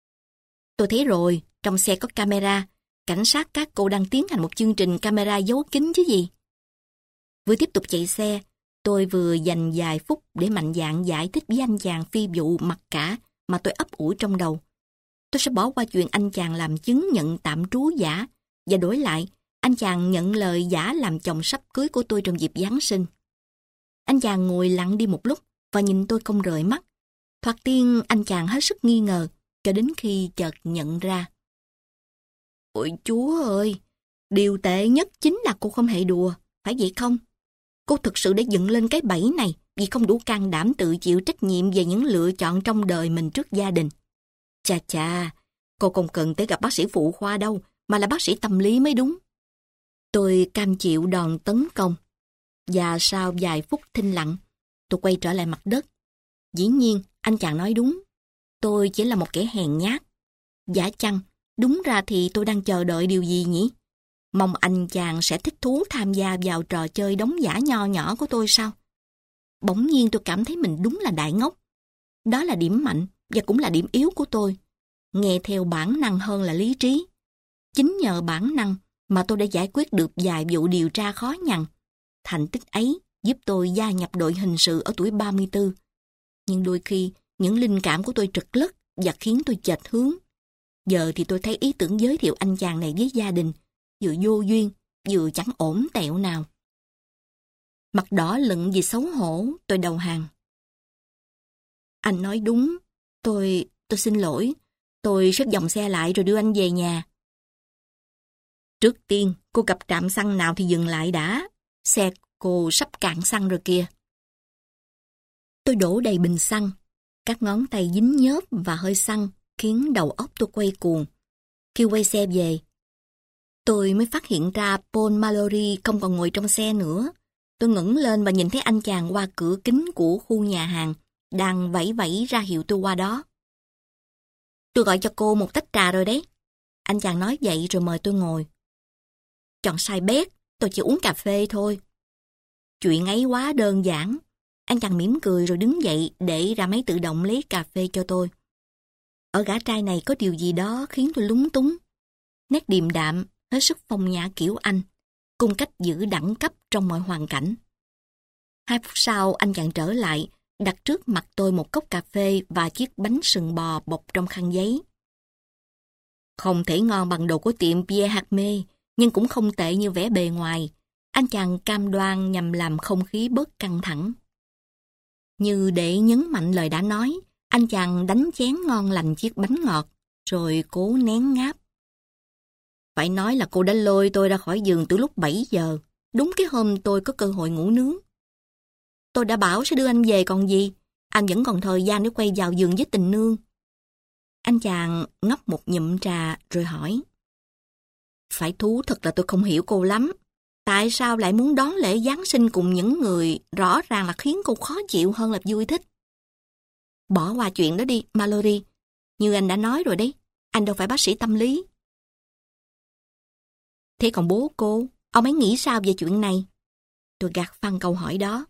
Tôi thấy rồi, trong xe có camera. Cảnh sát các cô đang tiến hành một chương trình camera giấu kín chứ gì. Vừa tiếp tục chạy xe, tôi vừa dành vài phút để mạnh dạn giải thích với anh chàng phi vụ mặc cả mà tôi ấp ủ trong đầu. Tôi sẽ bỏ qua chuyện anh chàng làm chứng nhận tạm trú giả và đổi lại, anh chàng nhận lời giả làm chồng sắp cưới của tôi trong dịp Giáng sinh. Anh chàng ngồi lặng đi một lúc và nhìn tôi không rời mắt. Thoạt tiên anh chàng hết sức nghi ngờ, cho đến khi chợt nhận ra. Ôi Chúa ơi, điều tệ nhất chính là cô không hề đùa, phải vậy không? Cô thực sự đã dựng lên cái bẫy này vì không đủ can đảm tự chịu trách nhiệm về những lựa chọn trong đời mình trước gia đình. Chà chà, cô không cần tới gặp bác sĩ phụ khoa đâu, mà là bác sĩ tâm lý mới đúng. Tôi cam chịu đòn tấn công. Và sau vài phút thinh lặng, tôi quay trở lại mặt đất. Dĩ nhiên, anh chàng nói đúng. Tôi chỉ là một kẻ hèn nhát. Giả chăng, đúng ra thì tôi đang chờ đợi điều gì nhỉ? Mong anh chàng sẽ thích thú tham gia vào trò chơi đóng giả nho nhỏ của tôi sao? Bỗng nhiên tôi cảm thấy mình đúng là đại ngốc. Đó là điểm mạnh và cũng là điểm yếu của tôi. Nghe theo bản năng hơn là lý trí. Chính nhờ bản năng mà tôi đã giải quyết được vài vụ điều tra khó nhằn. Thành tích ấy giúp tôi gia nhập đội hình sự ở tuổi ba mươi tư. Nhưng đôi khi những linh cảm của tôi trật lất và khiến tôi chệch hướng. Giờ thì tôi thấy ý tưởng giới thiệu anh chàng này với gia đình vừa vô duyên, vừa chẳng ổn tẹo nào. Mặt đỏ lựng vì xấu hổ, tôi đầu hàng. Anh nói đúng, tôi, tôi xin lỗi. Tôi xếp dòng xe lại rồi đưa anh về nhà. Trước tiên, cô gặp trạm xăng nào thì dừng lại đã. Xe cô sắp cạn xăng rồi kìa. Tôi đổ đầy bình xăng. Các ngón tay dính nhớp và hơi xăng khiến đầu óc tôi quay cuồng. Khi quay xe về, tôi mới phát hiện ra Paul Mallory không còn ngồi trong xe nữa. Tôi ngẩng lên và nhìn thấy anh chàng qua cửa kính của khu nhà hàng, đang vẫy vẫy ra hiệu tôi qua đó. Tôi gọi cho cô một tách trà rồi đấy. Anh chàng nói vậy rồi mời tôi ngồi. Chọn sai bét, tôi chỉ uống cà phê thôi. Chuyện ấy quá đơn giản. Anh chàng mỉm cười rồi đứng dậy để ra máy tự động lấy cà phê cho tôi. Ở gã trai này có điều gì đó khiến tôi lúng túng. Nét điềm đạm, hết sức phong nhã kiểu Anh, cung cách giữ đẳng cấp trong mọi hoàn cảnh. Hai phút sau anh chàng trở lại, đặt trước mặt tôi một cốc cà phê và chiếc bánh sừng bò bọc trong khăn giấy. Không thể ngon bằng đồ của tiệm Pierre Hermé, nhưng cũng không tệ như vẻ bề ngoài. Anh chàng cam đoan nhằm làm không khí bớt căng thẳng. Như để nhấn mạnh lời đã nói, anh chàng đánh chén ngon lành chiếc bánh ngọt, rồi cố nén ngáp. Phải nói là cô đã lôi tôi ra khỏi giường từ lúc bảy giờ, đúng cái hôm tôi có cơ hội ngủ nướng. Tôi đã bảo sẽ đưa anh về còn gì, anh vẫn còn thời gian để quay vào giường với tình nương. Anh chàng ngấp một ngụm trà rồi hỏi. Phải thú thật là tôi không hiểu cô lắm. Tại sao lại muốn đón lễ Giáng sinh cùng những người rõ ràng là khiến cô khó chịu hơn là vui thích? Bỏ qua chuyện đó đi, Mallory. Như anh đã nói rồi đấy, anh đâu phải bác sĩ tâm lý. Thế còn bố cô, ông ấy nghĩ sao về chuyện này? Tôi gạt phăng câu hỏi đó.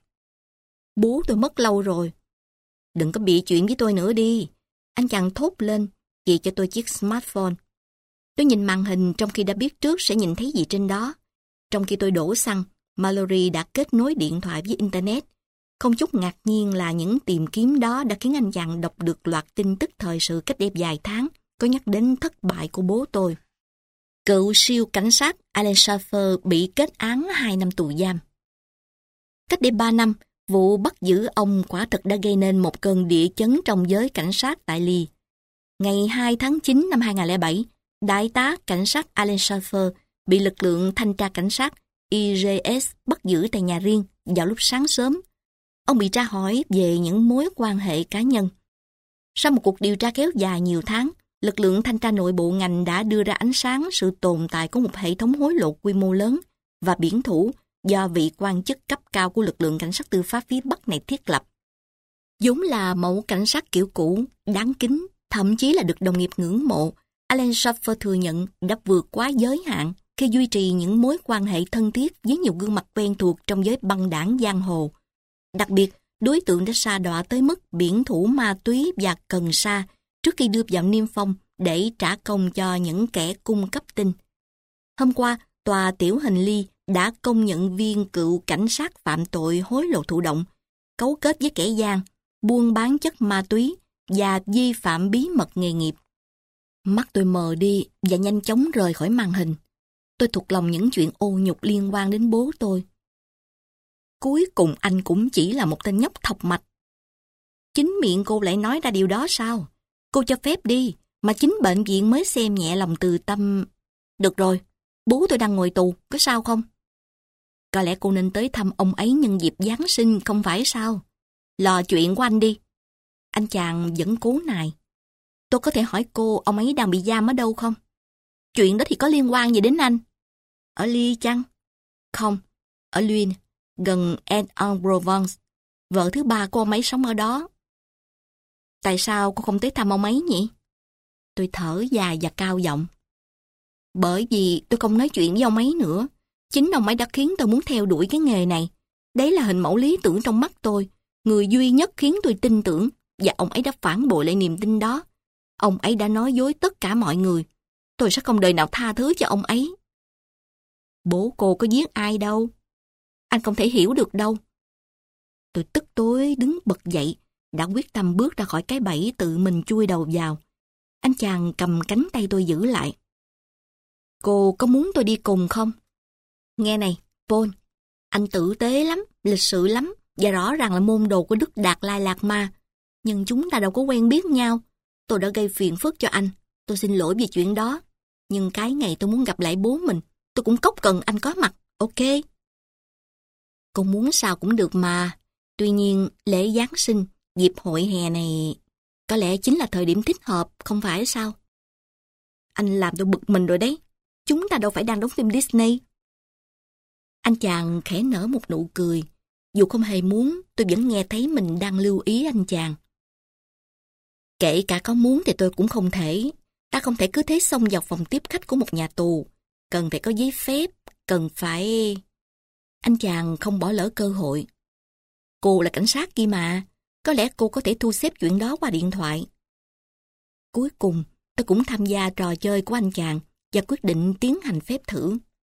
Bố tôi mất lâu rồi. Đừng có bịa chuyện với tôi nữa đi. Anh chàng thốt lên, chỉ cho tôi chiếc smartphone. Tôi nhìn màn hình trong khi đã biết trước sẽ nhìn thấy gì trên đó. Trong khi tôi đổ xăng, Mallory đã kết nối điện thoại với Internet. Không chút ngạc nhiên là những tìm kiếm đó đã khiến anh chàng đọc được loạt tin tức thời sự cách đây vài tháng có nhắc đến thất bại của bố tôi. Cựu siêu cảnh sát Alan Shaffer bị kết án hai năm tù giam. Cách đây ba năm, vụ bắt giữ ông quả thực đã gây nên một cơn địa chấn trong giới cảnh sát tại Ly. Ngày hai tháng chín năm hai nghìn không trăm lẻ bảy, đại tá cảnh sát Alan Shaffer bị lực lượng thanh tra cảnh sát I R S bắt giữ tại nhà riêng vào lúc sáng sớm. Ông bị tra hỏi về những mối quan hệ cá nhân. Sau một cuộc điều tra kéo dài nhiều tháng, lực lượng thanh tra nội bộ ngành đã đưa ra ánh sáng sự tồn tại của một hệ thống hối lộ quy mô lớn và biển thủ do vị quan chức cấp cao của lực lượng cảnh sát tư pháp phía Bắc này thiết lập. Vốn là mẫu cảnh sát kiểu cũ, đáng kính, thậm chí là được đồng nghiệp ngưỡng mộ, Alan Shaffer thừa nhận đã vượt quá giới hạn khi duy trì những mối quan hệ thân thiết với nhiều gương mặt quen thuộc trong giới băng đảng giang hồ. Đặc biệt, đối tượng đã sa đọa tới mức biển thủ ma túy và cần sa trước khi đưa vào niêm phong để trả công cho những kẻ cung cấp tin. Hôm qua, tòa tiểu hình Ly đã công nhận viên cựu cảnh sát phạm tội hối lộ thụ động, cấu kết với kẻ gian, buôn bán chất ma túy và vi phạm bí mật nghề nghiệp. Mắt tôi mờ đi và nhanh chóng rời khỏi màn hình. Tôi thuộc lòng những chuyện ô nhục liên quan đến bố tôi. Cuối cùng anh cũng chỉ là một tên nhóc thọc mạch. Chính miệng cô lại nói ra điều đó sao? Cô cho phép đi, mà chính bệnh viện mới xem nhẹ lòng từ tâm. Được rồi, bố tôi đang ngồi tù, có sao không? Có lẽ cô nên tới thăm ông ấy nhân dịp Giáng sinh, không phải sao? Lo chuyện của anh đi. Anh chàng vẫn cố nài. Tôi có thể hỏi cô ông ấy đang bị giam ở đâu không? Chuyện đó thì có liên quan gì đến anh? Ở Ly chăng? Không, ở Luynes, gần Aix-en-Provence. Vợ thứ ba của ông ấy sống ở đó. Tại sao cô không tới thăm ông ấy nhỉ? Tôi thở dài và cao giọng. Bởi vì tôi không nói chuyện với ông ấy nữa. Chính ông ấy đã khiến tôi muốn theo đuổi cái nghề này. Đấy là hình mẫu lý tưởng trong mắt tôi. Người duy nhất khiến tôi tin tưởng. Và ông ấy đã phản bội lại niềm tin đó. Ông ấy đã nói dối tất cả mọi người. Tôi sẽ không đời nào tha thứ cho ông ấy. Bố cô có giết ai đâu. Anh không thể hiểu được đâu. Tôi tức tối đứng bật dậy. đã quyết tâm bước ra khỏi cái bẫy tự mình chui đầu vào. Anh chàng cầm cánh tay tôi giữ lại. Cô có muốn tôi đi cùng không? Nghe này, Paul, anh tử tế lắm, lịch sự lắm, và rõ ràng là môn đồ của Đức Đạt Lai Lạt Ma. Nhưng chúng ta đâu có quen biết nhau. Tôi đã gây phiền phức cho anh. Tôi xin lỗi vì chuyện đó. Nhưng cái ngày tôi muốn gặp lại bố mình, tôi cũng cốc cần anh có mặt, ok? Cô muốn sao cũng được mà. Tuy nhiên, lễ Giáng sinh, dịp hội hè này, có lẽ chính là thời điểm thích hợp, không phải sao? Anh làm tôi bực mình rồi đấy. Chúng ta đâu phải đang đóng phim Disney. Anh chàng khẽ nở một nụ cười. Dù không hề muốn, tôi vẫn nghe thấy mình đang lưu ý anh chàng. Kể cả có muốn thì tôi cũng không thể. Ta không thể cứ thế xông vào phòng tiếp khách của một nhà tù. Cần phải có giấy phép, cần phải... Anh chàng không bỏ lỡ cơ hội. Cô là cảnh sát kia mà. Có lẽ cô có thể thu xếp chuyện đó qua điện thoại. Cuối cùng, tôi cũng tham gia trò chơi của anh chàng và quyết định tiến hành phép thử.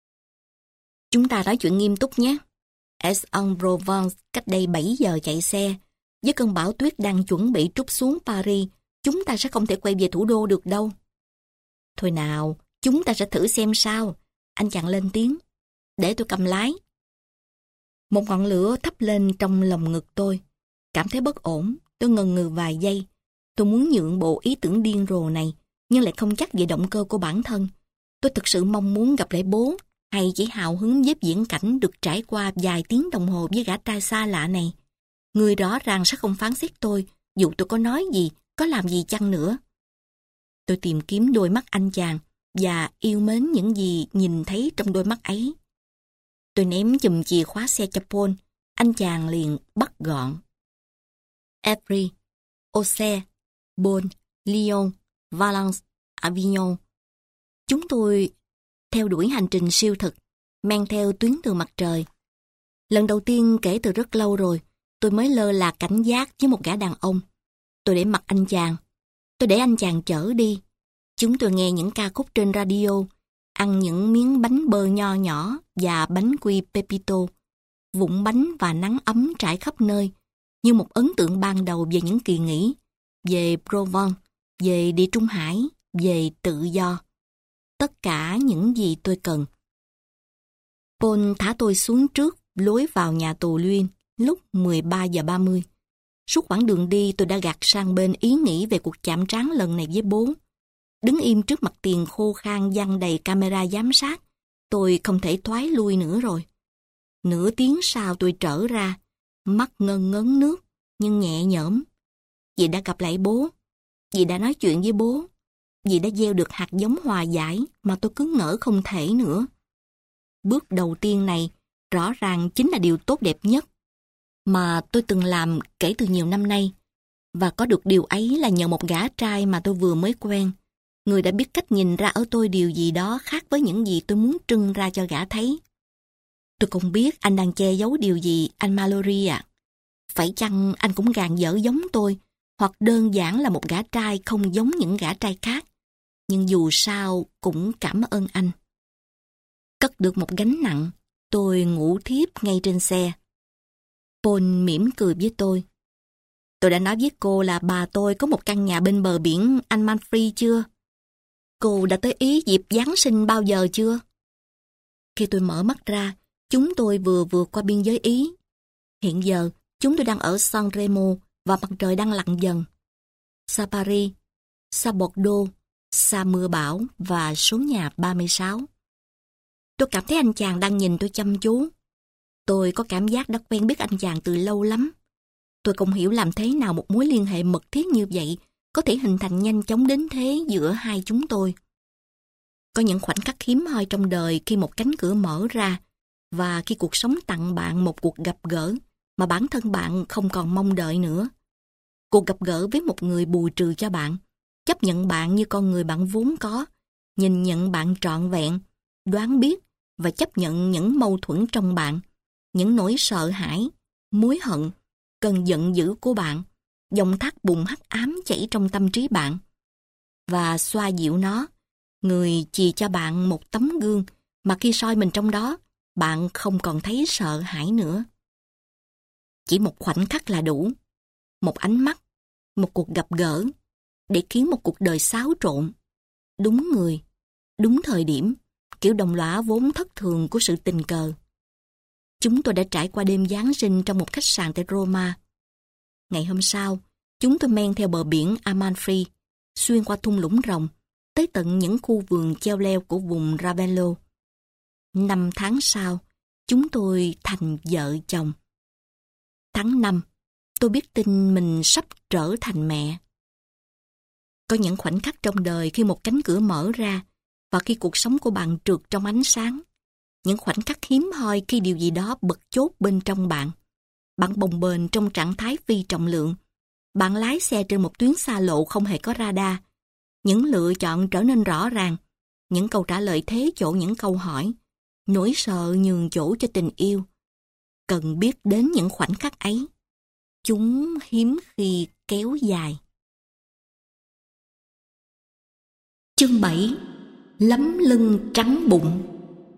Chúng ta nói chuyện nghiêm túc nhé. Aix-en-Provence cách đây bảy giờ chạy xe. Với cơn bão tuyết đang chuẩn bị trút xuống Paris, chúng ta sẽ không thể quay về thủ đô được đâu. Thôi nào, chúng ta sẽ thử xem sao. Anh chàng lên tiếng. Để tôi cầm lái. Một ngọn lửa thắp lên trong lòng ngực tôi. Cảm thấy bất ổn, tôi ngần ngừ vài giây. Tôi muốn nhượng bộ ý tưởng điên rồ này, nhưng lại không chắc về động cơ của bản thân. Tôi thực sự mong muốn gặp lại bố, hay chỉ hào hứng với viễn cảnh được trải qua vài tiếng đồng hồ với gã trai xa lạ này. Người rõ ràng sẽ không phán xét tôi, dù tôi có nói gì, có làm gì chăng nữa. Tôi tìm kiếm đôi mắt anh chàng, và yêu mến những gì nhìn thấy trong đôi mắt ấy. Tôi ném chùm chìa khóa xe cho Paul, anh chàng liền bắt gọn. Évry, Auxerre, Beaune, Lyon, Valence, Avignon. Chúng tôi theo đuổi hành trình siêu thực, men theo tuyến đường mặt trời. Lần đầu tiên kể từ rất lâu rồi, tôi mới lơ là cảnh giác với một gã đàn ông. Tôi để mặc anh chàng. Tôi để anh chàng chở đi. Chúng tôi nghe những ca khúc trên radio, ăn những miếng bánh bơ nho nhỏ và bánh quy Pepito, vụn bánh và nắng ấm trải khắp nơi, như một ấn tượng ban đầu về những kỳ nghỉ, về Provence, về Địa Trung Hải, về tự do. Tất cả những gì tôi cần. Paul thả tôi xuống trước lối vào nhà tù Luyên lúc mười ba giờ ba mươi. Suốt quãng đường đi tôi đã gạt sang bên ý nghĩ về cuộc chạm trán lần này với bố. Đứng im trước mặt tiền khô khan giăng đầy camera giám sát, tôi không thể thoái lui nữa rồi. Nửa tiếng sau tôi trở ra, mắt ngân ngấn nước, nhưng nhẹ nhõm. Dì đã gặp lại bố, dì đã nói chuyện với bố, dì đã gieo được hạt giống hòa giải mà tôi cứ ngỡ không thể nữa. Bước đầu tiên này rõ ràng chính là điều tốt đẹp nhất mà tôi từng làm kể từ nhiều năm nay. Và có được điều ấy là nhờ một gã trai mà tôi vừa mới quen. Người đã biết cách nhìn ra ở tôi điều gì đó khác với những gì tôi muốn trưng ra cho gã thấy. Tôi không biết anh đang che giấu điều gì, anh Mallory ạ. À. Phải chăng anh cũng gàn dở giống tôi, hoặc đơn giản là một gã trai không giống những gã trai khác. Nhưng dù sao cũng cảm ơn anh. Cất được một gánh nặng, tôi ngủ thiếp ngay trên xe. Paul mỉm cười với tôi. Tôi đã nói với cô là bà tôi có một căn nhà bên bờ biển anh Manfrey chưa? Cô đã tới Ý dịp Giáng sinh bao giờ chưa? Khi tôi mở mắt ra, chúng tôi vừa vượt qua biên giới Ý. Hiện giờ, chúng tôi đang ở San Remo và mặt trời đang lặn dần. Xa Paris, xa Bordeaux, xa mưa bão và số nhà ba mươi sáu. Tôi cảm thấy anh chàng đang nhìn tôi chăm chú. Tôi có cảm giác đã quen biết anh chàng từ lâu lắm. Tôi không hiểu làm thế nào một mối liên hệ mật thiết như vậy có thể hình thành nhanh chóng đến thế giữa hai chúng tôi. Có những khoảnh khắc hiếm hoi trong đời khi một cánh cửa mở ra và khi cuộc sống tặng bạn một cuộc gặp gỡ mà bản thân bạn không còn mong đợi nữa. Cuộc gặp gỡ với một người bù trừ cho bạn, chấp nhận bạn như con người bạn vốn có, nhìn nhận bạn trọn vẹn, đoán biết và chấp nhận những mâu thuẫn trong bạn, những nỗi sợ hãi, mối hận, cơn giận dữ của bạn, dòng thác bùn hắc ám chảy trong tâm trí bạn. Và xoa dịu nó, người chì cho bạn một tấm gương mà khi soi mình trong đó, bạn không còn thấy sợ hãi nữa. Chỉ một khoảnh khắc là đủ. một ánh mắt, một cuộc gặp gỡ, để khiến một cuộc đời xáo trộn. Đúng người, đúng thời điểm, kiểu đồng lõa vốn thất thường của sự tình cờ. Chúng tôi đã trải qua đêm Giáng sinh trong một khách sạn tại Roma. Ngày hôm sau, chúng tôi men theo bờ biển Amalfi, xuyên qua thung lũng rồng, tới tận những khu vườn treo leo của vùng Ravello. Năm tháng sau, chúng tôi thành vợ chồng. Tháng năm, tôi biết tin mình sắp trở thành mẹ. Có những khoảnh khắc trong đời khi một cánh cửa mở ra và khi cuộc sống của bạn trượt trong ánh sáng. Những khoảnh khắc hiếm hoi khi điều gì đó bật chốt bên trong bạn. Bạn bồng bềnh trong trạng thái phi trọng lượng. Bạn lái xe trên một tuyến xa lộ không hề có radar. Những lựa chọn trở nên rõ ràng. Những câu trả lời thế chỗ những câu hỏi. Nỗi sợ nhường chỗ cho tình yêu. Cần biết đến những khoảnh khắc ấy. Chúng hiếm khi kéo dài. Chương bảy. Lấm lưng trắng bụng.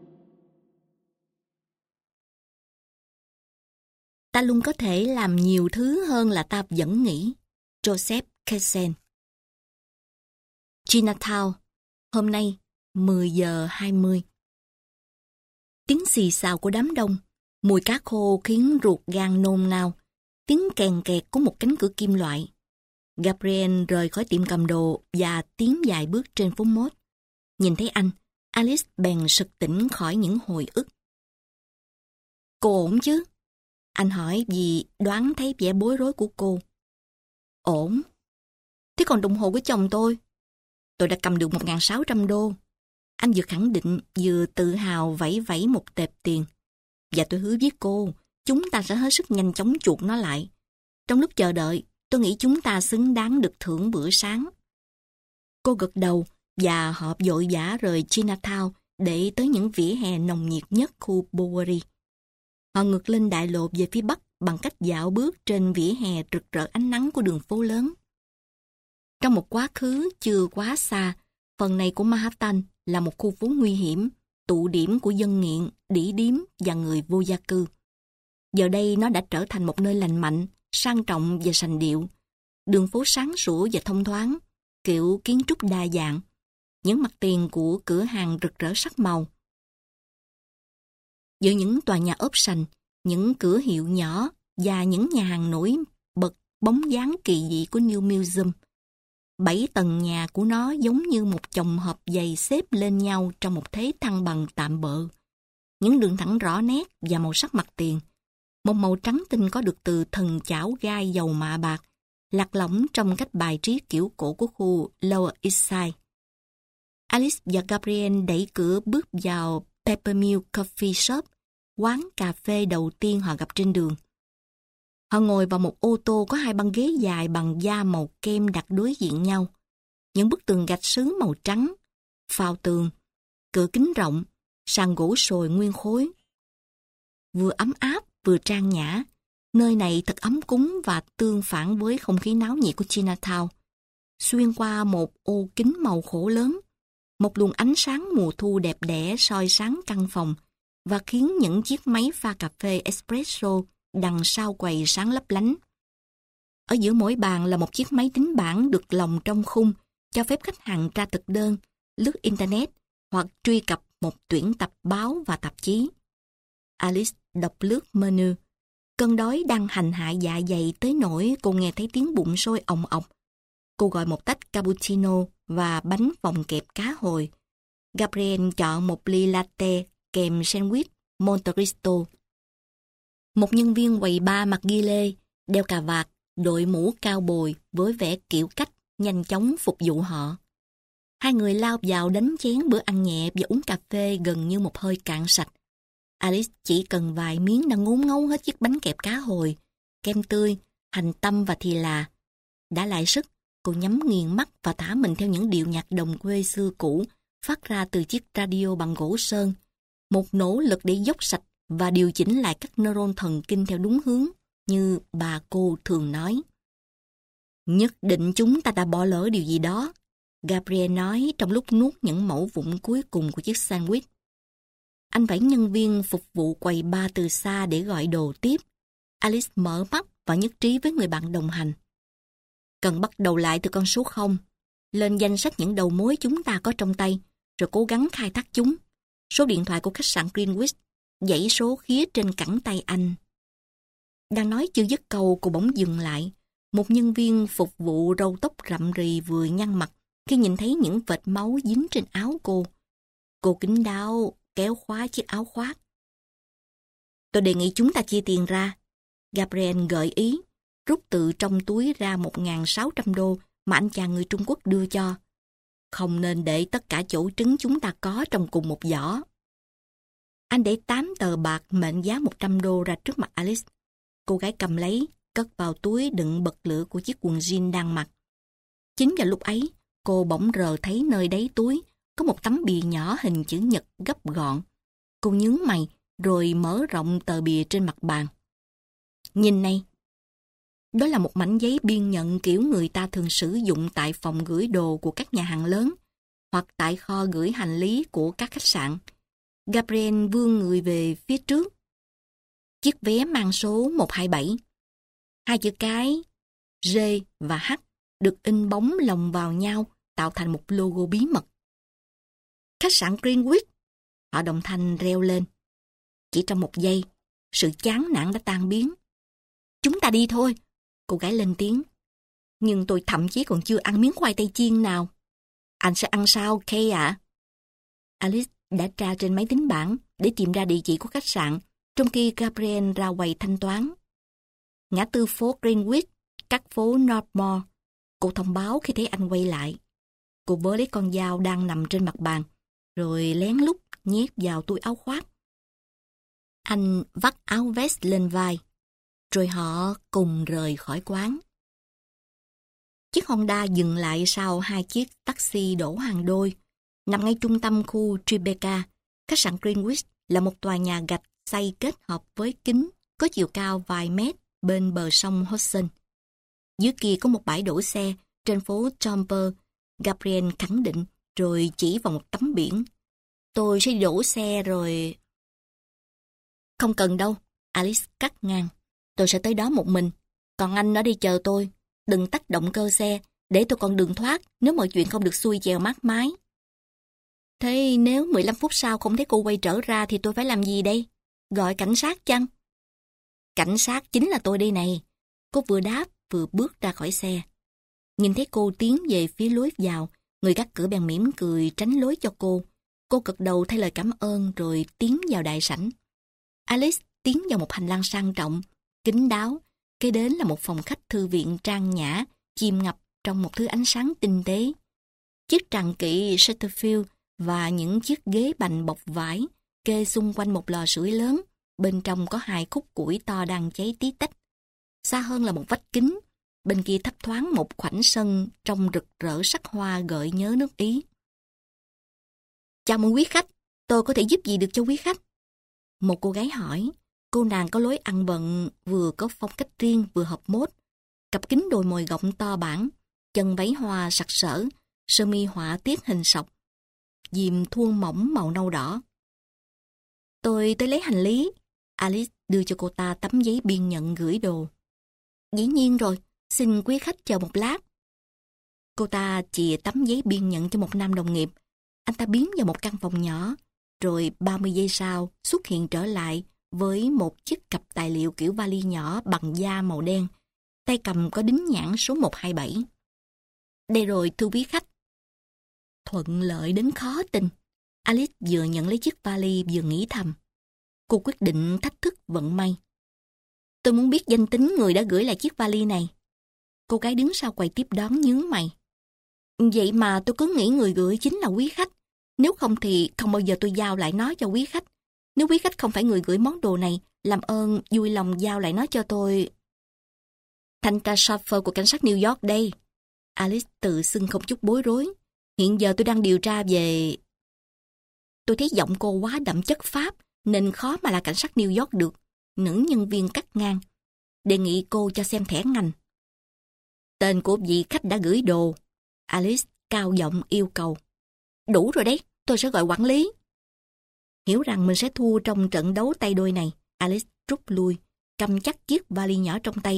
Ta luôn có thể làm nhiều thứ hơn là ta vẫn nghĩ. Joseph Kessel. Chinatown, hôm nay mười giờ hai mươi. Tiếng xì xào của đám đông, mùi cá khô khiến ruột gan nôn nao, tiếng kèn kẹt của một cánh cửa kim loại. Gabriel rời khỏi tiệm cầm đồ và tiến vài bước trên phố Mốt. Nhìn thấy anh, Alice bèn sực tỉnh khỏi những hồi ức. Cô ổn chứ? Anh hỏi vì đoán thấy vẻ bối rối của cô. Ổn. Thế còn đồng hồ của chồng tôi? Tôi đã cầm được một nghìn sáu trăm đô. Anh vừa khẳng định vừa tự hào vẫy vẫy một tệp tiền. Và tôi hứa với cô, chúng ta sẽ hết sức nhanh chóng chuộc nó lại. Trong lúc chờ đợi, tôi nghĩ chúng ta xứng đáng được thưởng bữa sáng. Cô gật đầu và họ vội vã rời Chinatown để tới những vỉa hè nồng nhiệt nhất khu Bowery. Họ ngược lên đại lộ về phía bắc bằng cách dạo bước trên vỉa hè rực rỡ ánh nắng của đường phố lớn. Trong một quá khứ chưa quá xa, phần này của Manhattan là một khu phố nguy hiểm, tụ điểm của dân nghiện, đĩ điếm và người vô gia cư. Giờ đây nó đã trở thành một nơi lành mạnh, sang trọng và sành điệu. Đường phố sáng sủa và thông thoáng, kiểu kiến trúc đa dạng. Những mặt tiền của cửa hàng rực rỡ sắc màu. Giữa những tòa nhà ốp sành, những cửa hiệu nhỏ và những nhà hàng nổi bật bóng dáng kỳ dị của New Museum. Bảy tầng nhà của nó giống như một chồng hộp giày xếp lên nhau trong một thế thăng bằng tạm bợ. Những đường thẳng rõ nét và màu sắc mặt tiền. Một màu trắng tinh có được từ thần chảo gai dầu mạ bạc, lạc lõng trong cách bài trí kiểu cổ của khu Lower East Side. Alice và Gabriel đẩy cửa bước vào Peppermill Coffee Shop, quán cà phê đầu tiên họ gặp trên đường. Họ ngồi vào một ô tô có hai băng ghế dài bằng da màu kem đặt đối diện nhau. Những bức tường gạch sứ màu trắng, phao tường, cửa kính rộng, sàn gỗ sồi nguyên khối. Vừa ấm áp vừa trang nhã, nơi này thật ấm cúng và tương phản với không khí náo nhiệt của Chinatown. Xuyên qua một ô kính màu khổ lớn, một luồng ánh sáng mùa thu đẹp đẽ soi sáng căn phòng và khiến những chiếc máy pha cà phê espresso đằng sau quầy sáng lấp lánh. Ở giữa mỗi bàn là một chiếc máy tính bảng được lồng trong khung, cho phép khách hàng tra thực đơn, lướt Internet hoặc truy cập một tuyển tập báo và tạp chí. Alice đọc lướt menu. Cơn đói đang hành hạ dạ dày tới nỗi cô nghe thấy tiếng bụng sôi ồng ọc. Cô gọi một tách cappuccino và bánh vòng kẹp cá hồi. Gabriel chọn một ly latte kèm sandwich Monte Cristo. Một nhân viên quầy bar mặc ghi lê, đeo cà vạt, đội mũ cao bồi với vẻ kiểu cách nhanh chóng phục vụ họ. Hai người lao vào đánh chén bữa ăn nhẹ và uống cà phê gần như một hơi cạn sạch. Alice chỉ cần vài miếng đã ngốn ngấu hết chiếc bánh kẹp cá hồi, kem tươi, hành tăm và thì là. Đã lại sức, cô nhắm nghiền mắt và thả mình theo những điệu nhạc đồng quê xưa cũ phát ra từ chiếc radio bằng gỗ sơn. Một nỗ lực để dốc sạch và điều chỉnh lại các neuron thần kinh theo đúng hướng, như bà cô thường nói. Nhất định chúng ta đã bỏ lỡ điều gì đó, Gabriel nói trong lúc nuốt những mẩu vụn cuối cùng của chiếc sandwich. Anh vẫy nhân viên phục vụ quầy bar từ xa để gọi đồ tiếp. Alice mở mắt và nhất trí với người bạn đồng hành. Cần bắt đầu lại từ con số không, lên danh sách những đầu mối chúng ta có trong tay, rồi cố gắng khai thác chúng. Số điện thoại của khách sạn Greenwich, dãy số khía trên cẳng tay anh. Đang nói chưa dứt câu, cô bỗng dừng lại. Một nhân viên phục vụ râu tóc rậm rì vừa nhăn mặt khi nhìn thấy những vệt máu dính trên áo cô. Cô kín đáo kéo khóa chiếc áo khoác. Tôi đề nghị chúng ta chia tiền ra. Gabriel gợi ý, rút từ trong túi ra một nghìn sáu trăm đô mà anh chàng người Trung Quốc đưa cho. Không nên để tất cả chỗ trứng chúng ta có trong cùng một giỏ. Anh để tám tờ bạc mệnh giá một trăm đô ra trước mặt Alice. Cô gái cầm lấy, cất vào túi đựng bật lửa của chiếc quần jean đang mặc. Chính vào lúc ấy, cô bỗng rờ thấy nơi đáy túi có một tấm bìa nhỏ hình chữ nhật gấp gọn. Cô nhướng mày, rồi mở rộng tờ bìa trên mặt bàn. Nhìn này! Đó là một mảnh giấy biên nhận kiểu người ta thường sử dụng tại phòng gửi đồ của các nhà hàng lớn, hoặc tại kho gửi hành lý của các khách sạn. Gabriel vươn người về phía trước. Chiếc vé mang số một hai bảy. Hai chữ cái G và H được in bóng lồng vào nhau tạo thành một logo bí mật. Khách sạn Greenwich, họ đồng thanh reo lên. Chỉ trong một giây, sự chán nản đã tan biến. Chúng ta đi thôi, cô gái lên tiếng. Nhưng tôi thậm chí còn chưa ăn miếng khoai tây chiên nào. Anh sẽ ăn sao, Kay ạ? À? Alice đã tra trên máy tính bảng để tìm ra địa chỉ của khách sạn, trong khi Gabriel ra quầy thanh toán. Ngã tư phố Greenwich, cách phố Northmore. Cô thông báo khi thấy anh quay lại. Cô vớ lấy con dao đang nằm trên mặt bàn, rồi lén lút nhét vào túi áo khoác. Anh vắt áo vest lên vai, rồi họ cùng rời khỏi quán. Chiếc Honda dừng lại sau hai chiếc taxi đổ hàng đôi. Nằm ngay trung tâm khu Tribeca, khách sạn Greenwich là một tòa nhà gạch xây kết hợp với kính, có chiều cao vài mét bên bờ sông Hudson. Dưới kia có một bãi đổ xe trên phố Jumper. Gabriel khẳng định, rồi chỉ vào một tấm biển. Tôi sẽ đổ xe rồi... Không cần đâu, Alice cắt ngang. Tôi sẽ tới đó một mình, còn anh ở đây chờ tôi. Đừng tắt động cơ xe, để tôi còn đường thoát nếu mọi chuyện không được xuôi chèo mát mái. Thế nếu mười lăm phút sau không thấy cô quay trở ra thì tôi phải làm gì đây? Gọi cảnh sát chăng? Cảnh sát chính là tôi đây này. Cô vừa đáp vừa bước ra khỏi xe. Nhìn thấy cô tiến về phía lối vào, người gác cửa bèn mỉm cười tránh lối cho cô. Cô gật đầu thay lời cảm ơn rồi tiến vào đại sảnh. Alice tiến vào một hành lang sang trọng, kín đáo. Kế đến là một phòng khách thư viện trang nhã, chìm ngập trong một thứ ánh sáng tinh tế. Chiếc tràng kỵ Chesterfield và những chiếc ghế bành bọc vải kê xung quanh một lò sưởi lớn. Bên trong có hai khúc củi to đang cháy tí tách. Xa hơn là một vách kính. Bên kia thấp thoáng một khoảnh sân trong rực rỡ sắc hoa gợi nhớ nước Ý. Chào mừng quý khách, tôi có thể giúp gì được cho quý khách? Một cô gái hỏi. Cô nàng có lối ăn bận, vừa có phong cách riêng vừa hợp mốt. Cặp kính đồi mồi gọng to bản, chân váy hoa sặc sỡ, sơ mi họa tiết hình sọc, diềm thuôn mỏng màu nâu đỏ. Tôi tới lấy hành lý. Alice đưa cho cô ta tấm giấy biên nhận gửi đồ. Dĩ nhiên rồi, xin quý khách chờ một lát. Cô ta chìa tấm giấy biên nhận cho một nam đồng nghiệp. Anh ta biến vào một căn phòng nhỏ, rồi ba mươi giây sau xuất hiện trở lại với một chiếc cặp tài liệu kiểu vali nhỏ bằng da màu đen. Tay cầm có đính nhãn số một hai bảy. Đây rồi thưa quý khách. Thuận lợi đến khó tin. Alice vừa nhận lấy chiếc vali vừa nghĩ thầm. Cô quyết định thách thức vận may. Tôi muốn biết danh tính người đã gửi lại chiếc vali này. Cô gái đứng sau quầy tiếp đón nhướng mày. Vậy mà tôi cứ nghĩ người gửi chính là quý khách. Nếu không thì không bao giờ tôi giao lại nó cho quý khách. Nếu quý khách không phải người gửi món đồ này, làm ơn vui lòng giao lại nó cho tôi. Thanh tra chauffeur của cảnh sát New York đây. Alice tự xưng không chút bối rối. Hiện giờ tôi đang điều tra về... Tôi thấy giọng cô quá đậm chất Pháp, nên khó mà là cảnh sát New York được. Nữ nhân viên cắt ngang. Đề nghị cô cho xem thẻ ngành. Tên của vị khách đã gửi đồ. Alice cao giọng yêu cầu. Đủ rồi đấy, tôi sẽ gọi quản lý. Hiểu rằng mình sẽ thua trong trận đấu tay đôi này, Alice rút lui, cầm chắc chiếc vali nhỏ trong tay,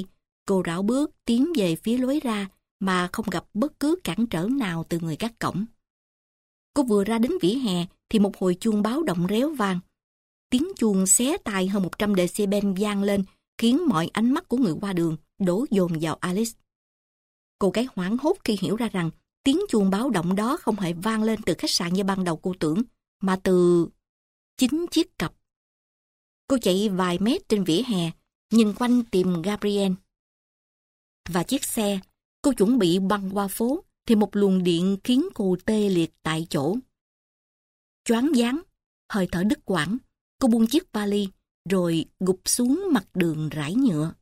Cô rảo bước tiến về phía lối ra mà không gặp bất cứ cản trở nào từ người gác cổng. Cô vừa ra đến vỉa hè thì một hồi chuông báo động réo vang. Tiếng chuông xé tai hơn một trăm decibel vang lên, khiến mọi ánh mắt của người qua đường đổ dồn vào Alice. Cô gái hoảng hốt khi hiểu ra rằng tiếng chuông báo động đó không hề vang lên từ khách sạn như ban đầu cô tưởng, mà từ chính chiếc cặp. Cô chạy vài mét trên vỉa hè, nhìn quanh tìm Gabriel. Và chiếc xe, cô chuẩn bị băng qua phố, thì một luồng điện khiến cô tê liệt tại chỗ. Choáng váng, hơi thở đứt quãng, cô buông chiếc vali, rồi gục xuống mặt đường rải nhựa.